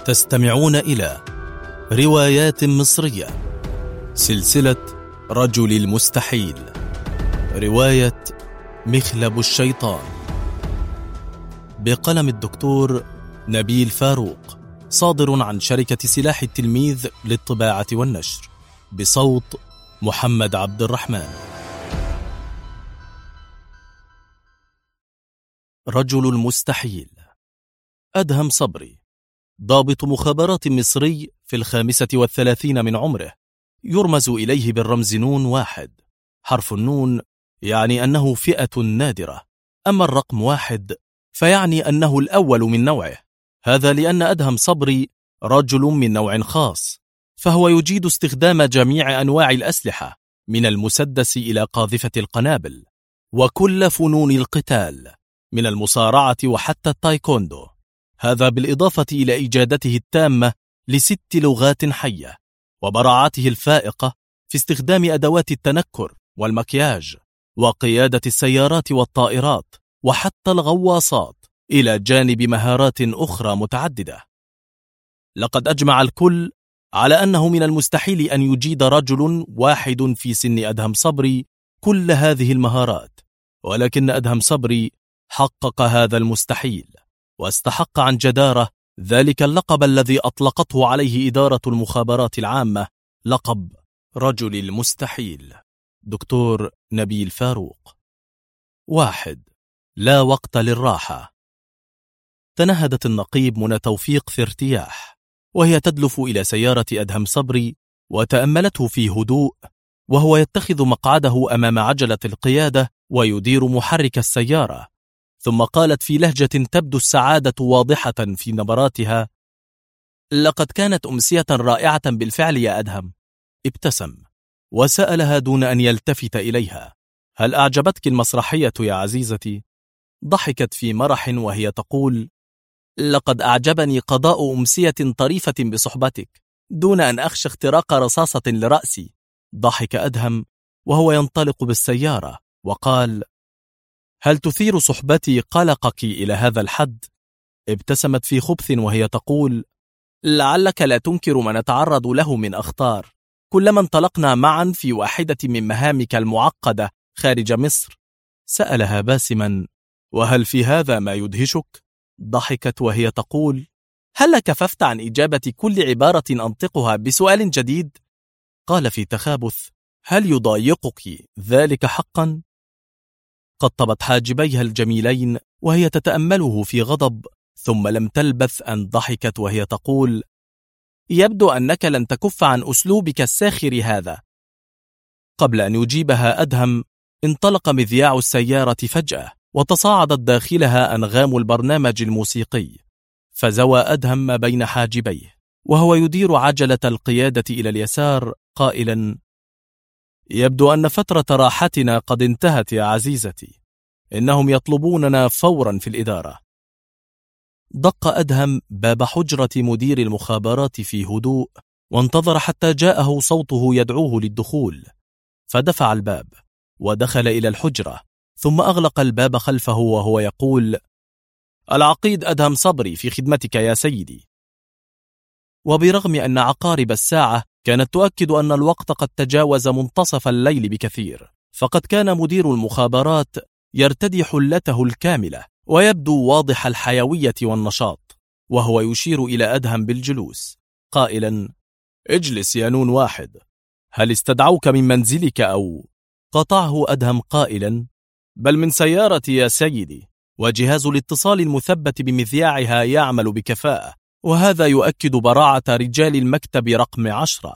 تستمعون إلى روايات مصرية، سلسلة رجل المستحيل، رواية مخلب الشيطان، بقلم الدكتور نبيل فاروق، صادر عن شركة سلاح التلميذ للطباعة والنشر، بصوت محمد عبد الرحمن. رجل المستحيل. أدهم صبري، ضابط مخابرات مصري في 35 من عمره، يرمز إليه بالرمز نون 1. حرف النون يعني أنه فئة نادرة، أما الرقم 1 فيعني أنه الأول من نوعه. هذا لأن أدهم صبري رجل من نوع خاص، فهو يجيد استخدام جميع أنواع الأسلحة من المسدس إلى قاذفة القنابل، وكل فنون القتال من المصارعة وحتى التايكوندو. هذا بالإضافة إلى إجادته التامة ل6 لغات حية، وبراعته الفائقة في استخدام أدوات التنكر والمكياج، وقيادة السيارات والطائرات وحتى الغواصات، إلى جانب مهارات أخرى متعددة. لقد أجمع الكل على أنه من المستحيل أن يجيد رجل واحد في سن أدهم صبري كل هذه المهارات، ولكن أدهم صبري حقق هذا المستحيل، واستحق عن جدارة ذلك اللقب الذي أطلقته عليه إدارة المخابرات العامة، لقب رجل المستحيل. دكتور نبيل فاروق. 1. لا وقت للراحة. تنهدت النقيب منى توفيق في ارتياح وهي تدلف إلى سيارة أدهم صبري، وتأملته في هدوء وهو يتخذ مقعده أمام عجلة القيادة ويدير محرك السيارة، ثم قالت في لهجة تبدو السعادة واضحة في نبراتها: لقد كانت أمسية رائعة بالفعل يا أدهم. ابتسم وسألها دون أن يلتفت إليها: هل أعجبتك المسرحية يا عزيزتي؟ ضحكت في مرح وهي تقول: لقد أعجبني قضاء أمسية طريفة بصحبتك دون أن أخشى اختراق رصاصة لرأسي. ضحك أدهم وهو ينطلق بالسيارة وقال: هل تثير صحبتي قلقك إلى هذا الحد؟ ابتسمت في خبث وهي تقول: لعلك لا تنكر ما نتعرض له من أخطار كلما انطلقنا معا في واحدة من مهامك المعقدة خارج مصر. سألها باسما: وهل في هذا ما يدهشك؟ ضحكت وهي تقول: هل كففت عن إجابة كل عبارة أنطقها بسؤال جديد؟ قال في تخابث: هل يضايقك ذلك حقا؟ قطبت حاجبيها الجميلين وهي تتأمله في غضب، ثم لم تلبث أن ضحكت وهي تقول: يبدو أنك لن تكف عن أسلوبك الساخر هذا. قبل أن يجيبها أدهم انطلق مذياع السيارة فجأة، وتصاعدت داخلها أنغام البرنامج الموسيقي، فزوى أدهم ما بين حاجبيه وهو يدير عجلة القيادة إلى اليسار قائلا: يبدو أن فترة راحتنا قد انتهت يا عزيزتي، إنهم يطلبوننا فورا في الإدارة. دق أدهم باب حجرة مدير المخابرات في هدوء، وانتظر حتى جاءه صوته يدعوه للدخول، فدفع الباب ودخل إلى الحجرة، ثم أغلق الباب خلفه وهو يقول: العقيد أدهم صبري في خدمتك يا سيدي. وبرغم أن عقارب الساعة كانت تؤكد أن الوقت قد تجاوز منتصف الليل بكثير، فقد كان مدير المخابرات يرتدي حلته الكاملة ويبدو واضح الحيوية والنشاط، وهو يشير إلى أدهم بالجلوس قائلا: اجلس يا نون 1. هل استدعوك من منزلك أو؟ قطعه أدهم قائلا: بل من سيارتي يا سيدي، وجهاز الاتصال المثبت بمذياعها يعمل بكفاءة، وهذا يؤكد براعة رجال المكتب رقم 10.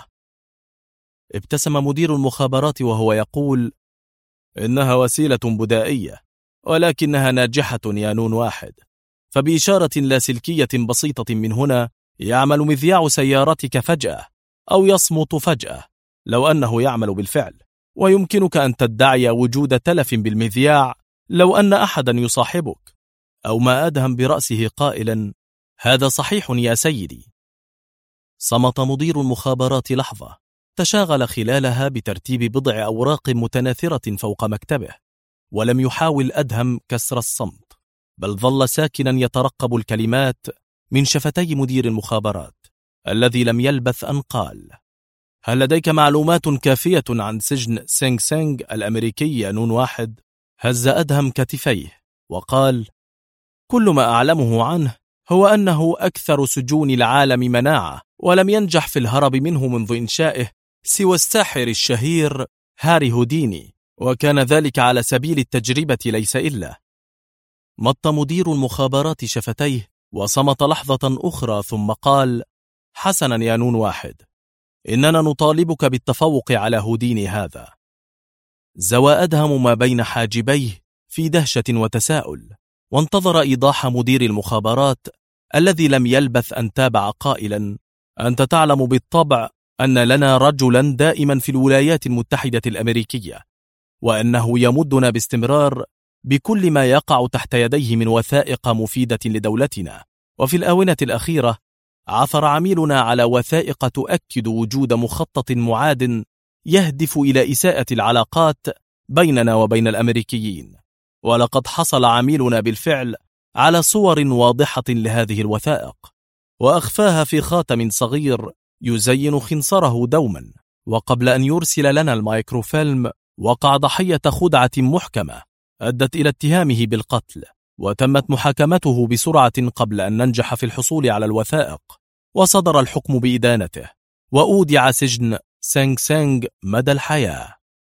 ابتسم مدير المخابرات وهو يقول: إنها وسيلة بدائية، ولكنها ناجحة يا نون 1. فبإشارة لاسلكية بسيطة من هنا يعمل مذياع سيارتك فجأة، أو يصمت فجأة لو أنه يعمل بالفعل، ويمكنك أن تدعي وجود تلف بالمذياع لو أن أحدا يصاحبك. أو ما أدهم برأسه قائلا: هذا صحيح يا سيدي. صمت مدير المخابرات لحظة، تشاغل خلالها بترتيب بضع أوراق متناثرة فوق مكتبه، ولم يحاول أدهم كسر الصمت، بل ظل ساكنا يترقب الكلمات من شفتي مدير المخابرات الذي لم يلبث أن قال: هل لديك معلومات كافية عن سجن سينغ سينغ الأمريكي يا نون واحد؟ هز أدهم كتفيه وقال: كل ما أعلمه عنه هو أنه أكثر سجون العالم مناعة، ولم ينجح في الهرب منه منذ إنشائه سوى الساحر الشهير هاري هوديني، وكان ذلك على سبيل التجربة ليس إلا. مط مدير المخابرات شفتيه وصمت لحظة أخرى ثم قال: حسنا يا نون واحد، إننا نطالبك بالتفوق على هوديني هذا. زوى أدهم ما بين حاجبيه في دهشة وتساؤل، وانتظر إيضاح مدير المخابرات الذي لم يلبث أن تابع قائلا: أنت تعلم بالطبع أن لنا رجلا دائما في الولايات المتحدة الأمريكية، وأنه يمدنا باستمرار بكل ما يقع تحت يديه من وثائق مفيدة لدولتنا، وفي الآونة الأخيرة عثر عميلنا على وثائق تؤكد وجود مخطط معاد يهدف إلى إساءة العلاقات بيننا وبين الأمريكيين، ولقد حصل عميلنا بالفعل على صور واضحة لهذه الوثائق، وأخفاها في خاتم صغير يزين خنصره دوما. وقبل أن يرسل لنا المايكروفيلم وقع ضحية خدعة محكمة أدت إلى اتهامه بالقتل، وتمت محاكمته بسرعة قبل أن ننجح في الحصول على الوثائق، وصدر الحكم بإدانته، وأودع سجن سينغ سينغ مدى الحياة.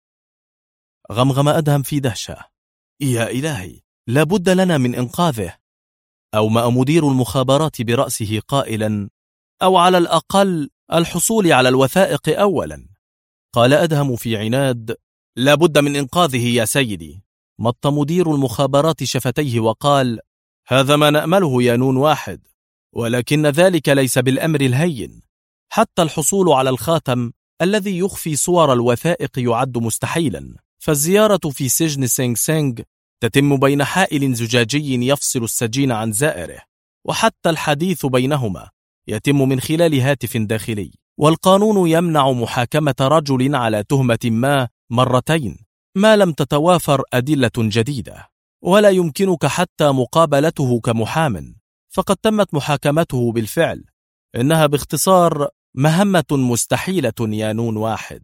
غمغم أدهم في دهشة: يا إلهي، لابد لنا من إنقاذه. أومأ مدير المخابرات برأسه قائلا: أو على الأقل الحصول على الوثائق أولا. قال أدهم في عناد: لابد من إنقاذه يا سيدي. مط مدير المخابرات شفتيه وقال: هذا ما نأمله يا نون واحد، ولكن ذلك ليس بالأمر الهين. حتى الحصول على الخاتم الذي يخفي صور الوثائق يعد مستحيلا، فالزيارة في سجن سينغ سينغ تتم بين حائل زجاجي يفصل السجين عن زائره، وحتى الحديث بينهما يتم من خلال هاتف داخلي، والقانون يمنع محاكمة رجل على تهمة ما مرتين ما لم تتوافر أدلة جديدة، ولا يمكنك حتى مقابلته كمحام، فقد تمت محاكمته بالفعل. إنها باختصار مهمة مستحيلة يا نون واحد.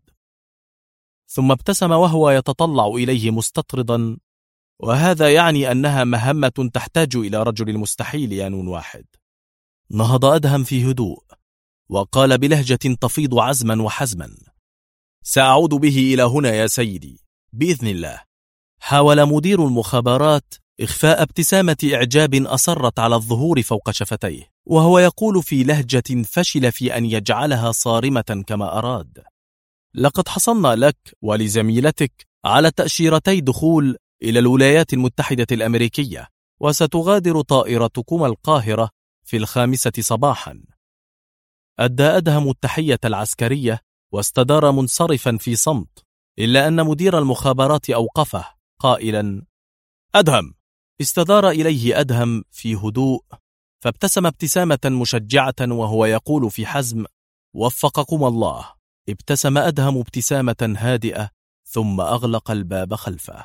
ثم ابتسم وهو يتطلع إليه مستطردا: وهذا يعني أنها مهمة تحتاج إلى رجل مستحيل يا نون واحد. نهض أدهم في هدوء وقال بلهجة تفيض عزما وحزما: سأعود به إلى هنا يا سيدي بإذن الله. حاول مدير المخابرات إخفاء ابتسامة إعجاب أصرت على الظهور فوق شفتيه، وهو يقول في لهجة فشل في أن يجعلها صارمة كما أراد: لقد حصلنا لك ولزميلتك على تأشيرتي دخول إلى الولايات المتحدة الأمريكية، وستغادر طائرتكما القاهرة في 5 صباحا. أدى أدهم التحية العسكرية واستدار منصرفا في صمت، إلا أن مدير المخابرات أوقفه قائلا: أدهم. استدار إليه أدهم في هدوء، فابتسم ابتسامة مشجعة وهو يقول في حزم: وفقكم الله. ابتسم أدهم ابتسامة هادئة ثم أغلق الباب خلفه.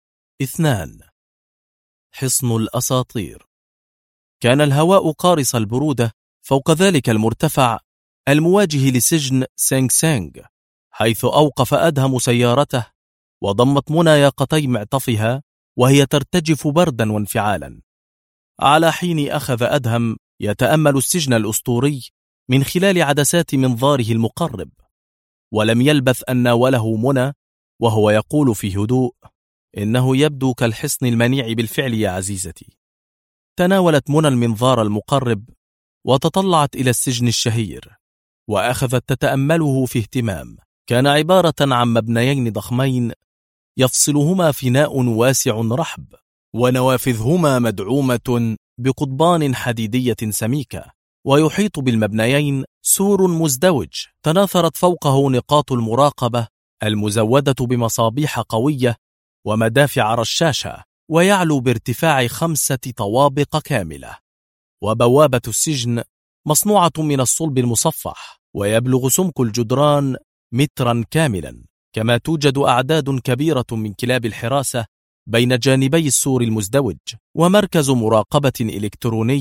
2. حصن الأساطير. كان الهواء قارص البرودة فوق ذلك المرتفع المواجه لسجن سينغ سينغ، حيث أوقف أدهم سيارته وضمت منى ياقتي معطفها وهي ترتجف بردا وانفعالا. على حين أخذ أدهم يتأمل السجن الأسطوري من خلال عدسات منظاره المقرب، ولم يلبث أن ناوله منى وهو يقول في هدوء: إنه يبدو كالحصن المنيع بالفعل يا عزيزتي. تناولت منى المنظار المقرب وتطلعت إلى السجن الشهير، وأخذت تتأمله في اهتمام. كان عبارة عن مبنيين ضخمين يفصلهما فناء واسع رحب، ونوافذهما مدعومة بقضبان حديدية سميكة، ويحيط بالمبنيين سور مزدوج تناثرت فوقه نقاط المراقبة المزودة بمصابيح قوية ومدافع رشاشة، ويعلو بارتفاع 5 طوابق كاملة. وبوابة السجن مصنوعة من الصلب المصفح، ويبلغ سمك الجدران 1 مترا كاملا، كما توجد أعداد كبيرة من كلاب الحراسة بين جانبي السور المزدوج، ومركز مراقبة إلكتروني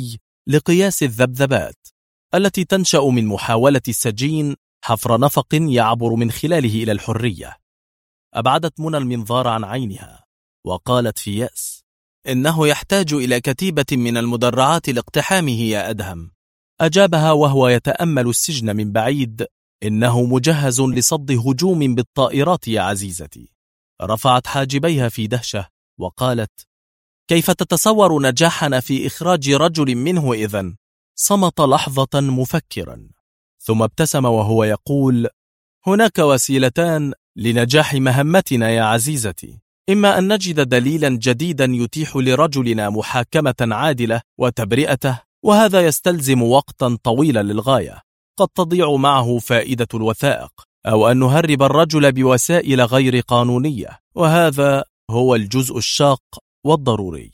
لقياس الذبذبات التي تنشأ من محاولة السجين حفر نفق يعبر من خلاله إلى الحرية. أبعدت منى المنظار عن عينها وقالت في يأس: إنه يحتاج إلى كتيبة من المدرعات لاقتحامه يا أدهم. أجابها وهو يتأمل السجن من بعيد: إنه مجهز لصد هجوم بالطائرات يا عزيزتي. رفعت حاجبيها في دهشة وقالت: كيف تتصور نجاحنا في إخراج رجل منه إذن؟ صمت لحظة مفكرا ثم ابتسم وهو يقول: هناك وسيلتان لنجاح مهمتنا يا عزيزتي، إما أن نجد دليلا جديدا يتيح لرجلنا محاكمة عادلة وتبرئته، وهذا يستلزم وقتا طويلا للغاية قد تضيع معه فائدة الوثائق، أو أن نهرب الرجل بوسائل غير قانونية، وهذا هو الجزء الشاق والضروري.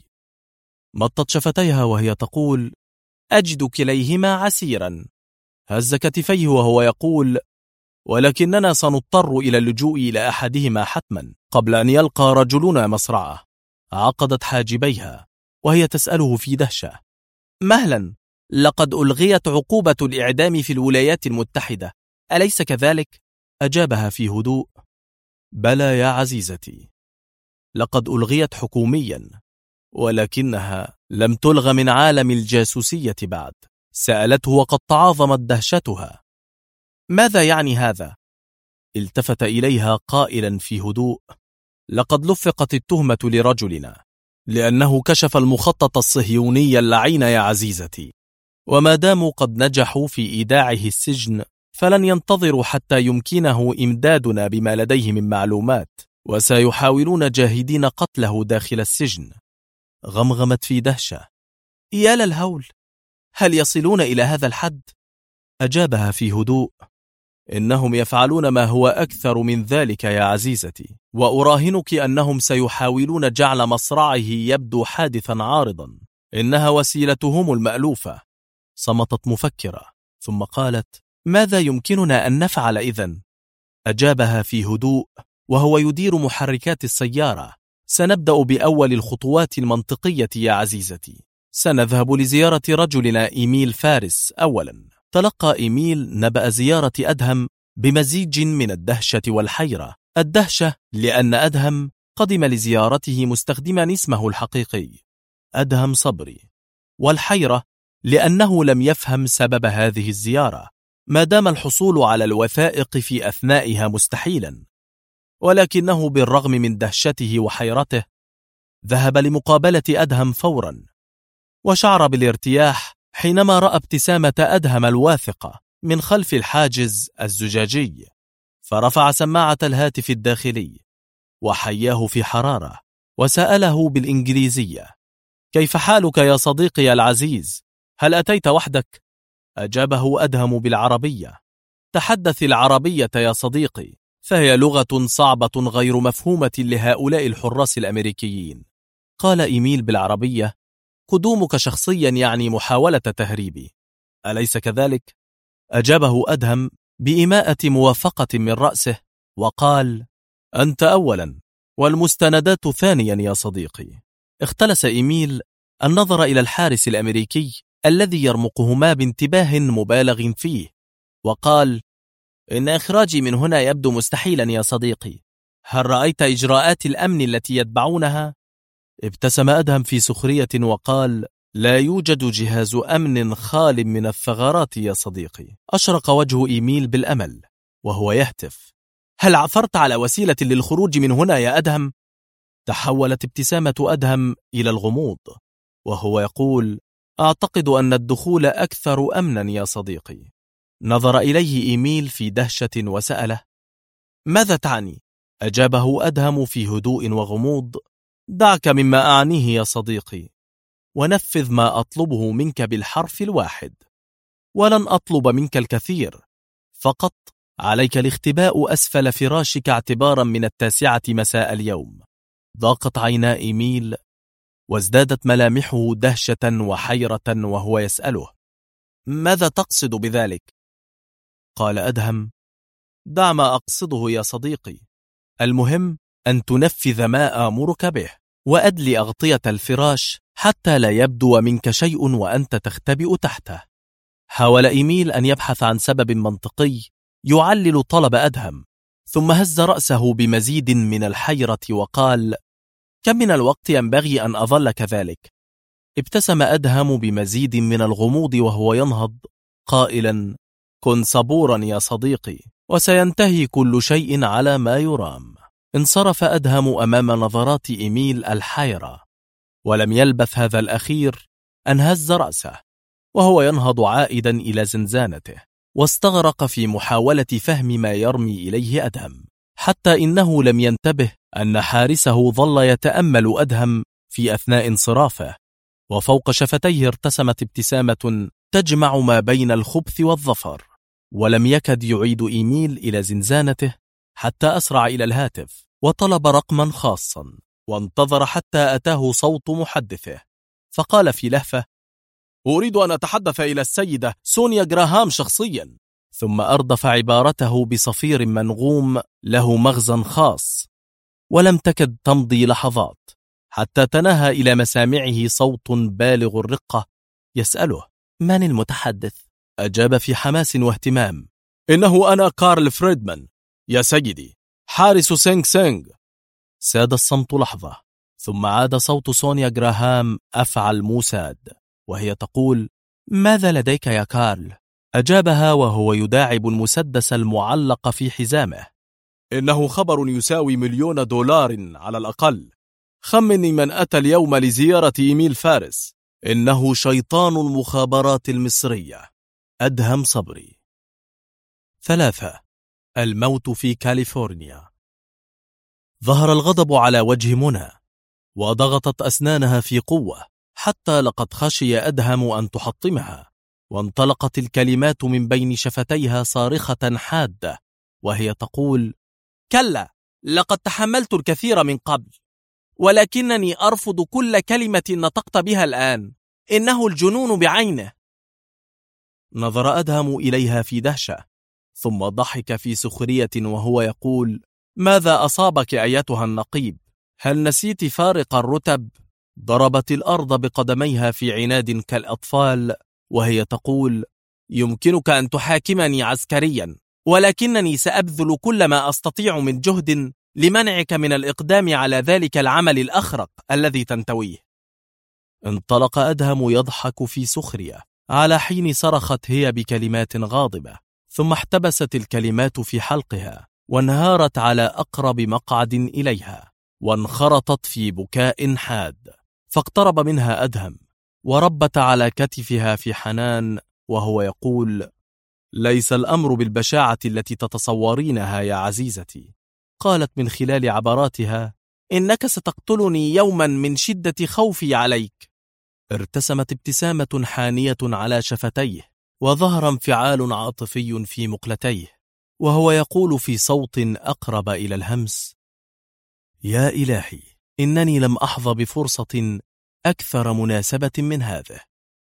مطت شفتيها وهي تقول: أجد كليهما عسيرا. هز كتفيه وهو يقول: ولكننا سنضطر إلى اللجوء إلى أحدهما حتما قبل أن يلقى رجلنا مصرعه. عقدت حاجبيها وهي تسأله في دهشة: مهلا، لقد ألغيت عقوبة الإعدام في الولايات المتحدة، أليس كذلك؟ أجابها في هدوء: بلى يا عزيزتي، لقد ألغيت حكوميا، ولكنها لم تلغى من عالم الجاسوسية بعد. سألته وقد تعاظمت دهشتها: ماذا يعني هذا؟ التفت إليها قائلا في هدوء: لقد لفقت التهمة لرجلنا لأنه كشف المخطط الصهيوني اللعين يا عزيزتي، وما داموا قد نجحوا في إيداعه السجن فلن ينتظروا حتى يمكنه إمدادنا بما لديه من معلومات، وسيحاولون جاهدين قتله داخل السجن. غمغمت في دهشة: يا للهول، هل يصلون إلى هذا الحد؟ أجابها في هدوء: إنهم يفعلون ما هو أكثر من ذلك يا عزيزتي، وأراهنك أنهم سيحاولون جعل مصرعه يبدو حادثا عارضا، إنها وسيلتهم المألوفة. صمتت مفكرة ثم قالت: ماذا يمكننا أن نفعل إذن؟ أجابها في هدوء وهو يدير محركات السيارة: سنبدأ بأول الخطوات المنطقية يا عزيزتي، سنذهب لزيارة رجلنا إيميل فارس أولا. تلقى إيميل نبأ زيارة أدهم بمزيج من الدهشة والحيرة. الدهشة لأن أدهم قدم لزيارته مستخدما اسمه الحقيقي أدهم صبري، والحيرة لأنه لم يفهم سبب هذه الزيارة ما دام الحصول على الوثائق في أثنائها مستحيلا. ولكنه بالرغم من دهشته وحيرته ذهب لمقابلة أدهم فورا، وشعر بالارتياح حينما رأى ابتسامة أدهم الواثقة من خلف الحاجز الزجاجي، فرفع سماعة الهاتف الداخلي وحياه في حرارة وسأله بالإنجليزية: كيف حالك يا صديقي العزيز؟ هل أتيت وحدك؟ أجابه أدهم بالعربية: تحدث العربية يا صديقي، فهي لغة صعبة غير مفهومة لهؤلاء الحراس الأمريكيين. قال إيميل بالعربية: قدومك شخصيا يعني محاولة تهريبي، أليس كذلك؟ أجابه أدهم بإيماءة موافقة من رأسه وقال: أنت أولا والمستندات ثانيا يا صديقي. اختلس إيميل النظر إلى الحارس الأمريكي الذي يرمقهما بانتباه مبالغ فيه وقال: إن إخراجي من هنا يبدو مستحيلا يا صديقي، هل رأيت إجراءات الأمن التي يتبعونها؟ ابتسم أدهم في سخرية وقال: لا يوجد جهاز أمن خال من الثغرات يا صديقي. أشرق وجه إيميل بالأمل وهو يهتف: هل عثرت على وسيلة للخروج من هنا يا أدهم؟ تحولت ابتسامة أدهم إلى الغموض وهو يقول: أعتقد أن الدخول أكثر أمنا يا صديقي. نظر إليه إيميل في دهشة وسأله: ماذا تعني؟ أجابه أدهم في هدوء وغموض: دعك مما أعنيه يا صديقي، ونفذ ما أطلبه منك بالحرف الواحد، ولن أطلب منك الكثير، فقط عليك الاختباء أسفل فراشك اعتبارا من 9 مساء اليوم. ضاقت عينا إيميل وازدادت ملامحه دهشة وحيرة وهو يسأله: ماذا تقصد بذلك؟ قال أدهم: دع ما أقصده يا صديقي، المهم أن تنفذ ما آمرك به، وأدلي أغطية الفراش حتى لا يبدو منك شيء وأنت تختبئ تحته. حاول إيميل أن يبحث عن سبب منطقي يعلل طلب أدهم، ثم هز رأسه بمزيد من الحيرة وقال: كم من الوقت ينبغي أن أظل كذلك؟ ابتسم أدهم بمزيد من الغموض وهو ينهض قائلا: كن صبورا يا صديقي، وسينتهي كل شيء على ما يرام. انصرف أدهم أمام نظرات إيميل الحيرة، ولم يلبث هذا الأخير أن هز رأسه وهو ينهض عائدا إلى زنزانته، واستغرق في محاولة فهم ما يرمي إليه أدهم، حتى إنه لم ينتبه أن حارسه ظل يتأمل أدهم في أثناء انصرافه، وفوق شفتيه ارتسمت ابتسامة تجمع ما بين الخبث والظفر. ولم يكد يعيد إيميل إلى زنزانته حتى أسرع إلى الهاتف وطلب رقما خاصا، وانتظر حتى أتاه صوت محدثه، فقال في لهفة: أريد أن أتحدث إلى السيدة سونيا جراهام شخصيا. ثم أردف عبارته بصفير منغوم له مغزى خاص، ولم تكد تمضي لحظات حتى تناهى إلى مسامعه صوت بالغ الرقة يسأله: من المتحدث؟ أجاب في حماس واهتمام: إنه أنا كارل فريدمان يا سيدي، حارس سينغ سينغ. ساد الصمت لحظة، ثم عاد صوت سونيا جراهام أفعل موساد وهي تقول: ماذا لديك يا كارل؟ أجابها وهو يداعب المسدس المعلق في حزامه: إنه خبر يساوي $1,000,000 على الأقل. خمني من أتى اليوم لزيارة إيميل فارس. إنه شيطان المخابرات المصرية، أدهم صبري. 3. الموت في كاليفورنيا. ظهر الغضب على وجه منى، وضغطت أسنانها في قوة حتى لقد خشي أدهم أن تحطمها، وانطلقت الكلمات من بين شفتيها صارخة حادة وهي تقول: كلا، لقد تحملت الكثير من قبل، ولكنني أرفض كل كلمة نطقت بها الآن. إنه الجنون بعينه. نظر أدهم إليها في دهشة، ثم ضحك في سخرية وهو يقول: ماذا أصابك أيتها النقيب؟ هل نسيت فارق الرتب؟ ضربت الأرض بقدميها في عناد كالأطفال وهي تقول: يمكنك أن تحاكمني عسكريا، ولكنني سأبذل كل ما أستطيع من جهد لمنعك من الإقدام على ذلك العمل الأخرق الذي تنتويه. انطلق أدهم يضحك في سخرية، على حين صرخت هي بكلمات غاضبة، ثم احتبست الكلمات في حلقها وانهارت على أقرب مقعد إليها، وانخرطت في بكاء حاد. فاقترب منها أدهم وربت على كتفها في حنان وهو يقول: ليس الأمر بالبشاعة التي تتصورينها يا عزيزتي. قالت من خلال عبراتها: إنك ستقتلني يوما من شدة خوفي عليك. ارتسمت ابتسامة حانية على شفتيه، وظهر انفعال عاطفي في مقلتيه، وهو يقول في صوت أقرب إلى الهمس: يا إلهي، إنني لم أحظى بفرصة أكثر مناسبة من هذا.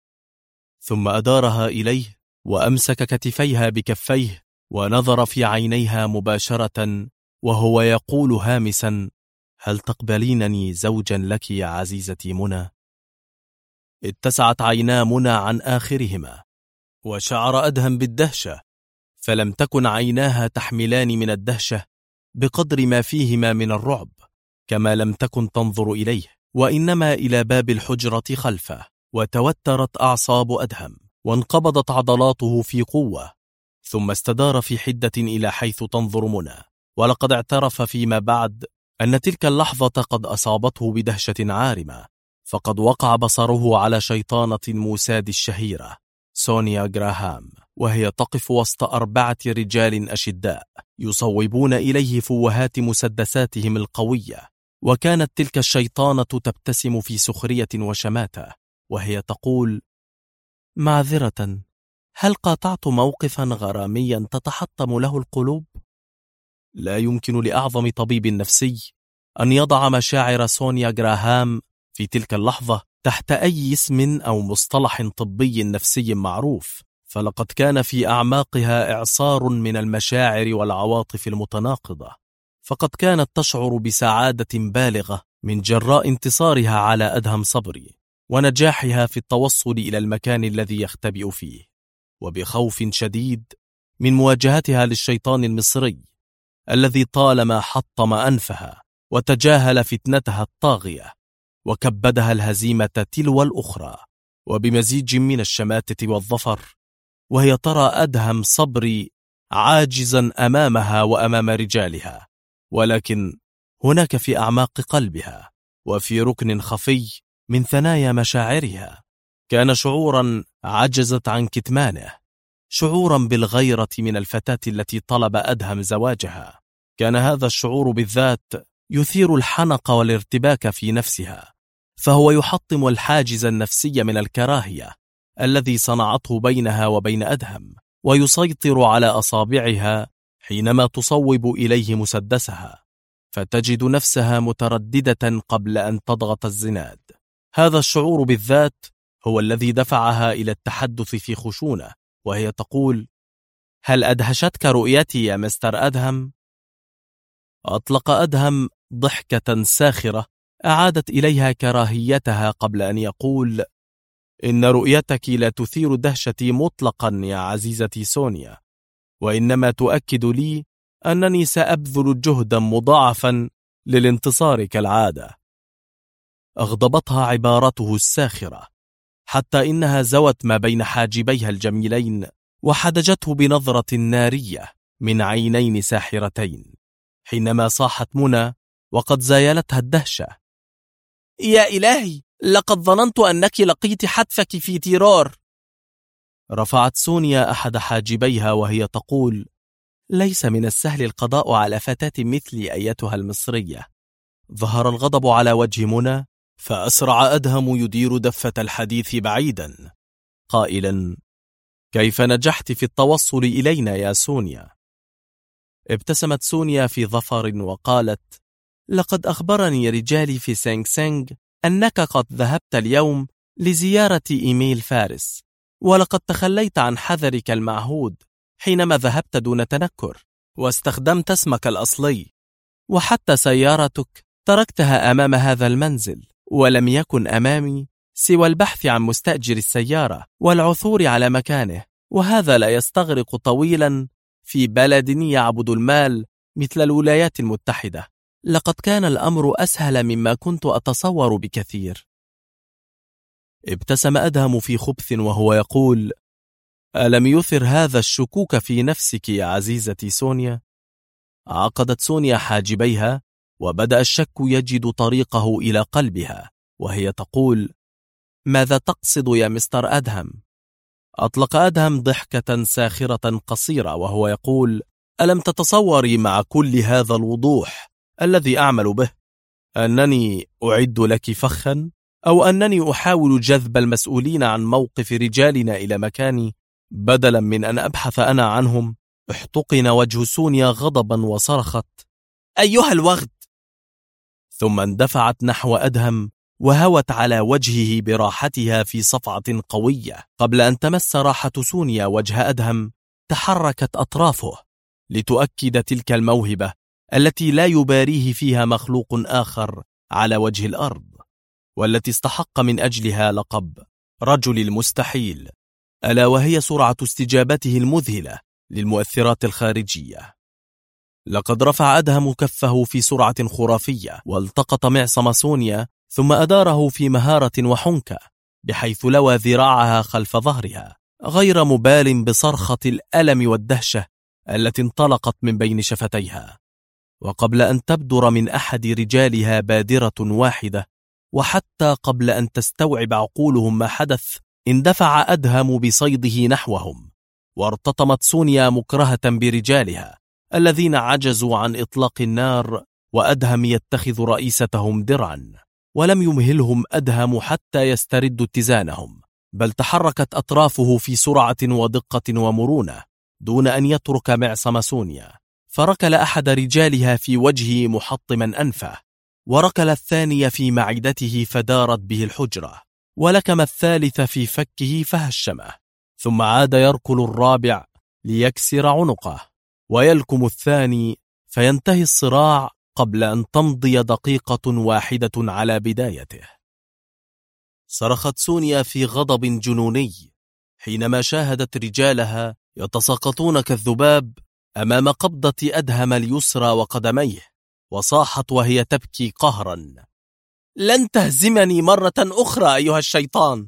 ثم أدارها إليه وأمسك كتفيها بكفيه ونظر في عينيها مباشرة وهو يقول هامسا: هل تقبلينني زوجا لك يا عزيزتي منى؟ اتسعت عينا منى عن آخرهما، وشعر أدهم بالدهشة، فلم تكن عيناها تحملان من الدهشة بقدر ما فيهما من الرعب، كما لم تكن تنظر إليه وإنما إلى باب الحجرة خلفه. وتوترت أعصاب أدهم وانقبضت عضلاته في قوة، ثم استدار في حدة إلى حيث تنظر منى، ولقد اعترف فيما بعد أن تلك اللحظة قد أصابته بدهشة عارمة، فقد وقع بصره على شيطانة موساد الشهيرة سونيا جراهام، وهي تقف وسط 4 رجال أشداء يصوبون إليه فوهات مسدساتهم القوية. وكانت تلك الشيطانة تبتسم في سخرية وشماتة وهي تقول: معذرة، هل قاطعت موقفا غراميا تتحطم له القلوب؟ لا يمكن لأعظم طبيب نفسي أن يضع مشاعر سونيا جراهام في تلك اللحظة تحت أي اسم أو مصطلح طبي نفسي معروف، فلقد كان في أعماقها إعصار من المشاعر والعواطف المتناقضة، فقد كانت تشعر بسعادة بالغة من جراء انتصارها على أدهم صبري، ونجاحها في التوصل إلى المكان الذي يختبئ فيه، وبخوف شديد من مواجهتها للشيطان المصري الذي طالما حطم أنفها وتجاهل فتنتها الطاغية وكبدها الهزيمة تلو الأخرى، وبمزيج من الشماتة والظفر، وهي ترى أدهم صبري عاجزا أمامها وأمام رجالها، ولكن هناك في أعماق قلبها وفي ركن خفي من ثنايا مشاعرها كان شعورا عجزت عن كتمانه، شعورا بالغيرة من الفتاة التي طلب أدهم زواجها. كان هذا الشعور بالذات يثير الحنق والارتباك في نفسها، فهو يحطم الحاجز النفسي من الكراهية الذي صنعته بينها وبين أدهم، ويسيطر على أصابعها حينما تصوب إليه مسدسها، فتجد نفسها مترددة قبل أن تضغط الزناد. هذا الشعور بالذات هو الذي دفعها إلى التحدث في خشونة، وهي تقول: هل أدهشتك رؤيتي يا مستر أدهم؟ أطلق أدهم ضحكة ساخرة أعادت إليها كراهيتها قبل أن يقول: إن رؤيتك لا تثير دهشتي مطلقا يا عزيزتي سونيا، وإنما تؤكد لي أنني سأبذل جهدا مضاعفا للانتصار كالعادة. أغضبتها عبارته الساخرة حتى إنها زوت ما بين حاجبيها الجميلين وحدجته بنظرة نارية من عينين ساحرتين، حينما صاحت منى وقد زايلتها الدهشة: يا إلهي، لقد ظننت أنك لقيت حتفك في تيرور. رفعت سونيا أحد حاجبيها وهي تقول: ليس من السهل القضاء على فتاة مثلي أيتها المصرية. ظهر الغضب على وجه منى، فأسرع أدهم يدير دفة الحديث بعيدا قائلا: كيف نجحت في التوصل إلينا يا سونيا؟ ابتسمت سونيا في ظفر وقالت: لقد أخبرني رجالي في سينغ سينغ أنك قد ذهبت اليوم لزيارة إيميل فارس، ولقد تخليت عن حذرك المعهود حينما ذهبت دون تنكر، واستخدمت اسمك الأصلي، وحتى سيارتك تركتها أمام هذا المنزل، ولم يكن أمامي سوى البحث عن مستأجر السيارة والعثور على مكانه، وهذا لا يستغرق طويلا في بلد يعبد المال مثل الولايات المتحدة. لقد كان الأمر أسهل مما كنت أتصور بكثير. ابتسم أدهم في خبث وهو يقول: ألم يثر هذا الشكوك في نفسك يا عزيزتي سونيا؟ عقدت سونيا حاجبيها وبدأ الشك يجد طريقه إلى قلبها، وهي تقول: ماذا تقصد يا مستر أدهم؟ أطلق أدهم ضحكة ساخرة قصيرة وهو يقول: ألم تتصوري مع كل هذا الوضوح الذي أعمل به أنني أعد لك فخا، أو أنني أحاول جذب المسؤولين عن موقف رجالنا إلى مكاني بدلا من أن أبحث أنا عنهم؟ احتقن وجه سونيا غضبا وصرخت: أيها الوغد! ثم اندفعت نحو أدهم وهوت على وجهه براحتها في صفعة قوية. قبل أن تمس راحة سونيا وجه أدهم تحركت أطرافه لتؤكد تلك الموهبة التي لا يباريه فيها مخلوق آخر على وجه الأرض، والتي استحق من أجلها لقب رجل المستحيل، ألا وهي سرعة استجابته المذهلة للمؤثرات الخارجية. لقد رفع أدهم كفه في سرعة خرافية والتقط معصم سونيا ثم أداره في مهارة وحنكة، بحيث لوى ذراعها خلف ظهرها، غير مبال بصرخة الألم والدهشة التي انطلقت من بين شفتيها. وقبل أن تبدر من أحد رجالها بادرة واحدة، وحتى قبل أن تستوعب عقولهم ما حدث، اندفع أدهم بصيده نحوهم، وارتطمت سونيا مكرهة برجالها الذين عجزوا عن إطلاق النار، وأدهم يتخذ رئيستهم درعا. ولم يمهلهم أدهم حتى يستردوا اتزانهم، بل تحركت أطرافه في سرعة ودقة ومرونة دون أن يترك معصم سونيا، فركل أحد رجالها في وجهه محطما أنفه، وركل الثاني في معدته فدارت به الحجرة، ولكم الثالث في فكه فهشمه، ثم عاد يركل الرابع ليكسر عنقه، ويلكم الثاني، فينتهي الصراع قبل أن تمضي دقيقة واحدة على بدايته. صرخت سونيا في غضب جنوني حينما شاهدت رجالها يتساقطون كالذباب أمام قبضة أدهم اليسرى وقدميه، وصاحت وهي تبكي قهرا: لن تهزمني مرة أخرى أيها الشيطان.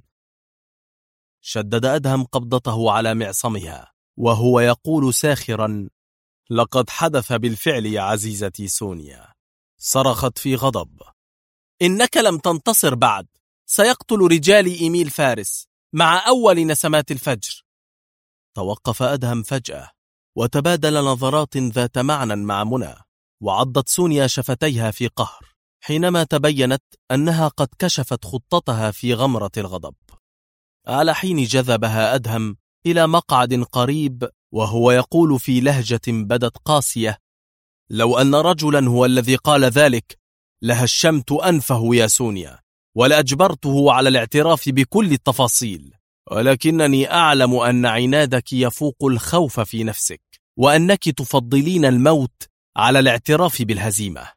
شدد أدهم قبضته على معصمها وهو يقول ساخرا: لقد حدث بالفعل يا عزيزتي سونيا. صرخت في غضب: إنك لم تنتصر بعد، سيقتل رجالي إيميل فارس مع أول نسمات الفجر. توقف أدهم فجأة وتبادل نظرات ذات معنى مع منى، وعضت سونيا شفتيها في قهر حينما تبينت أنها قد كشفت خطتها في غمرة الغضب. على حين جذبها أدهم إلى مقعد قريب وهو يقول في لهجة بدت قاسية: لو أن رجلا هو الذي قال ذلك لهشمت أنفه يا سونيا، ولأجبرته على الاعتراف بكل التفاصيل، ولكنني أعلم أن عنادك يفوق الخوف في نفسك، وأنك تفضلين الموت على الاعتراف بالهزيمة.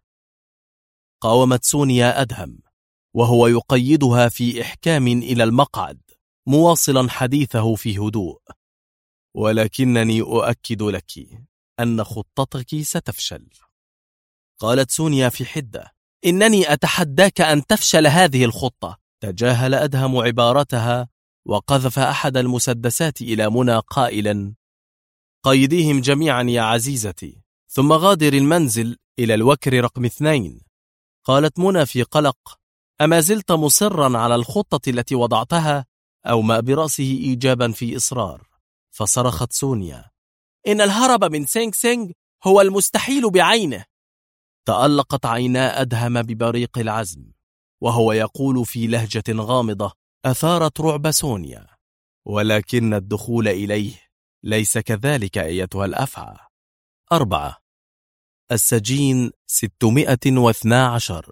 قاومت سونيا أدهم وهو يقيدها في إحكام إلى المقعد، مواصلا حديثه في هدوء: ولكنني أؤكد لك أن خطتك ستفشل. قالت سونيا في حدة: إنني أتحداك أن تفشل هذه الخطة. تجاهل أدهم عبارتها وقذف أحد المسدسات إلى منى قائلا: قيديهم جميعا يا عزيزتي، ثم غادر المنزل إلى الوكر رقم 2. قالت منى في قلق: أما زلت مصرا على الخطة التي وضعتها؟ أومأ برأسه إيجابا في إصرار. فصرخت سونيا: إن الهرب من سينغ سينغ هو المستحيل بعينه. تألقت عينا أدهم ببريق العزم وهو يقول في لهجة غامضة أثارت رعب سونيا: ولكن الدخول إليه ليس كذلك أيتها الأفعى. 4. السجين 612.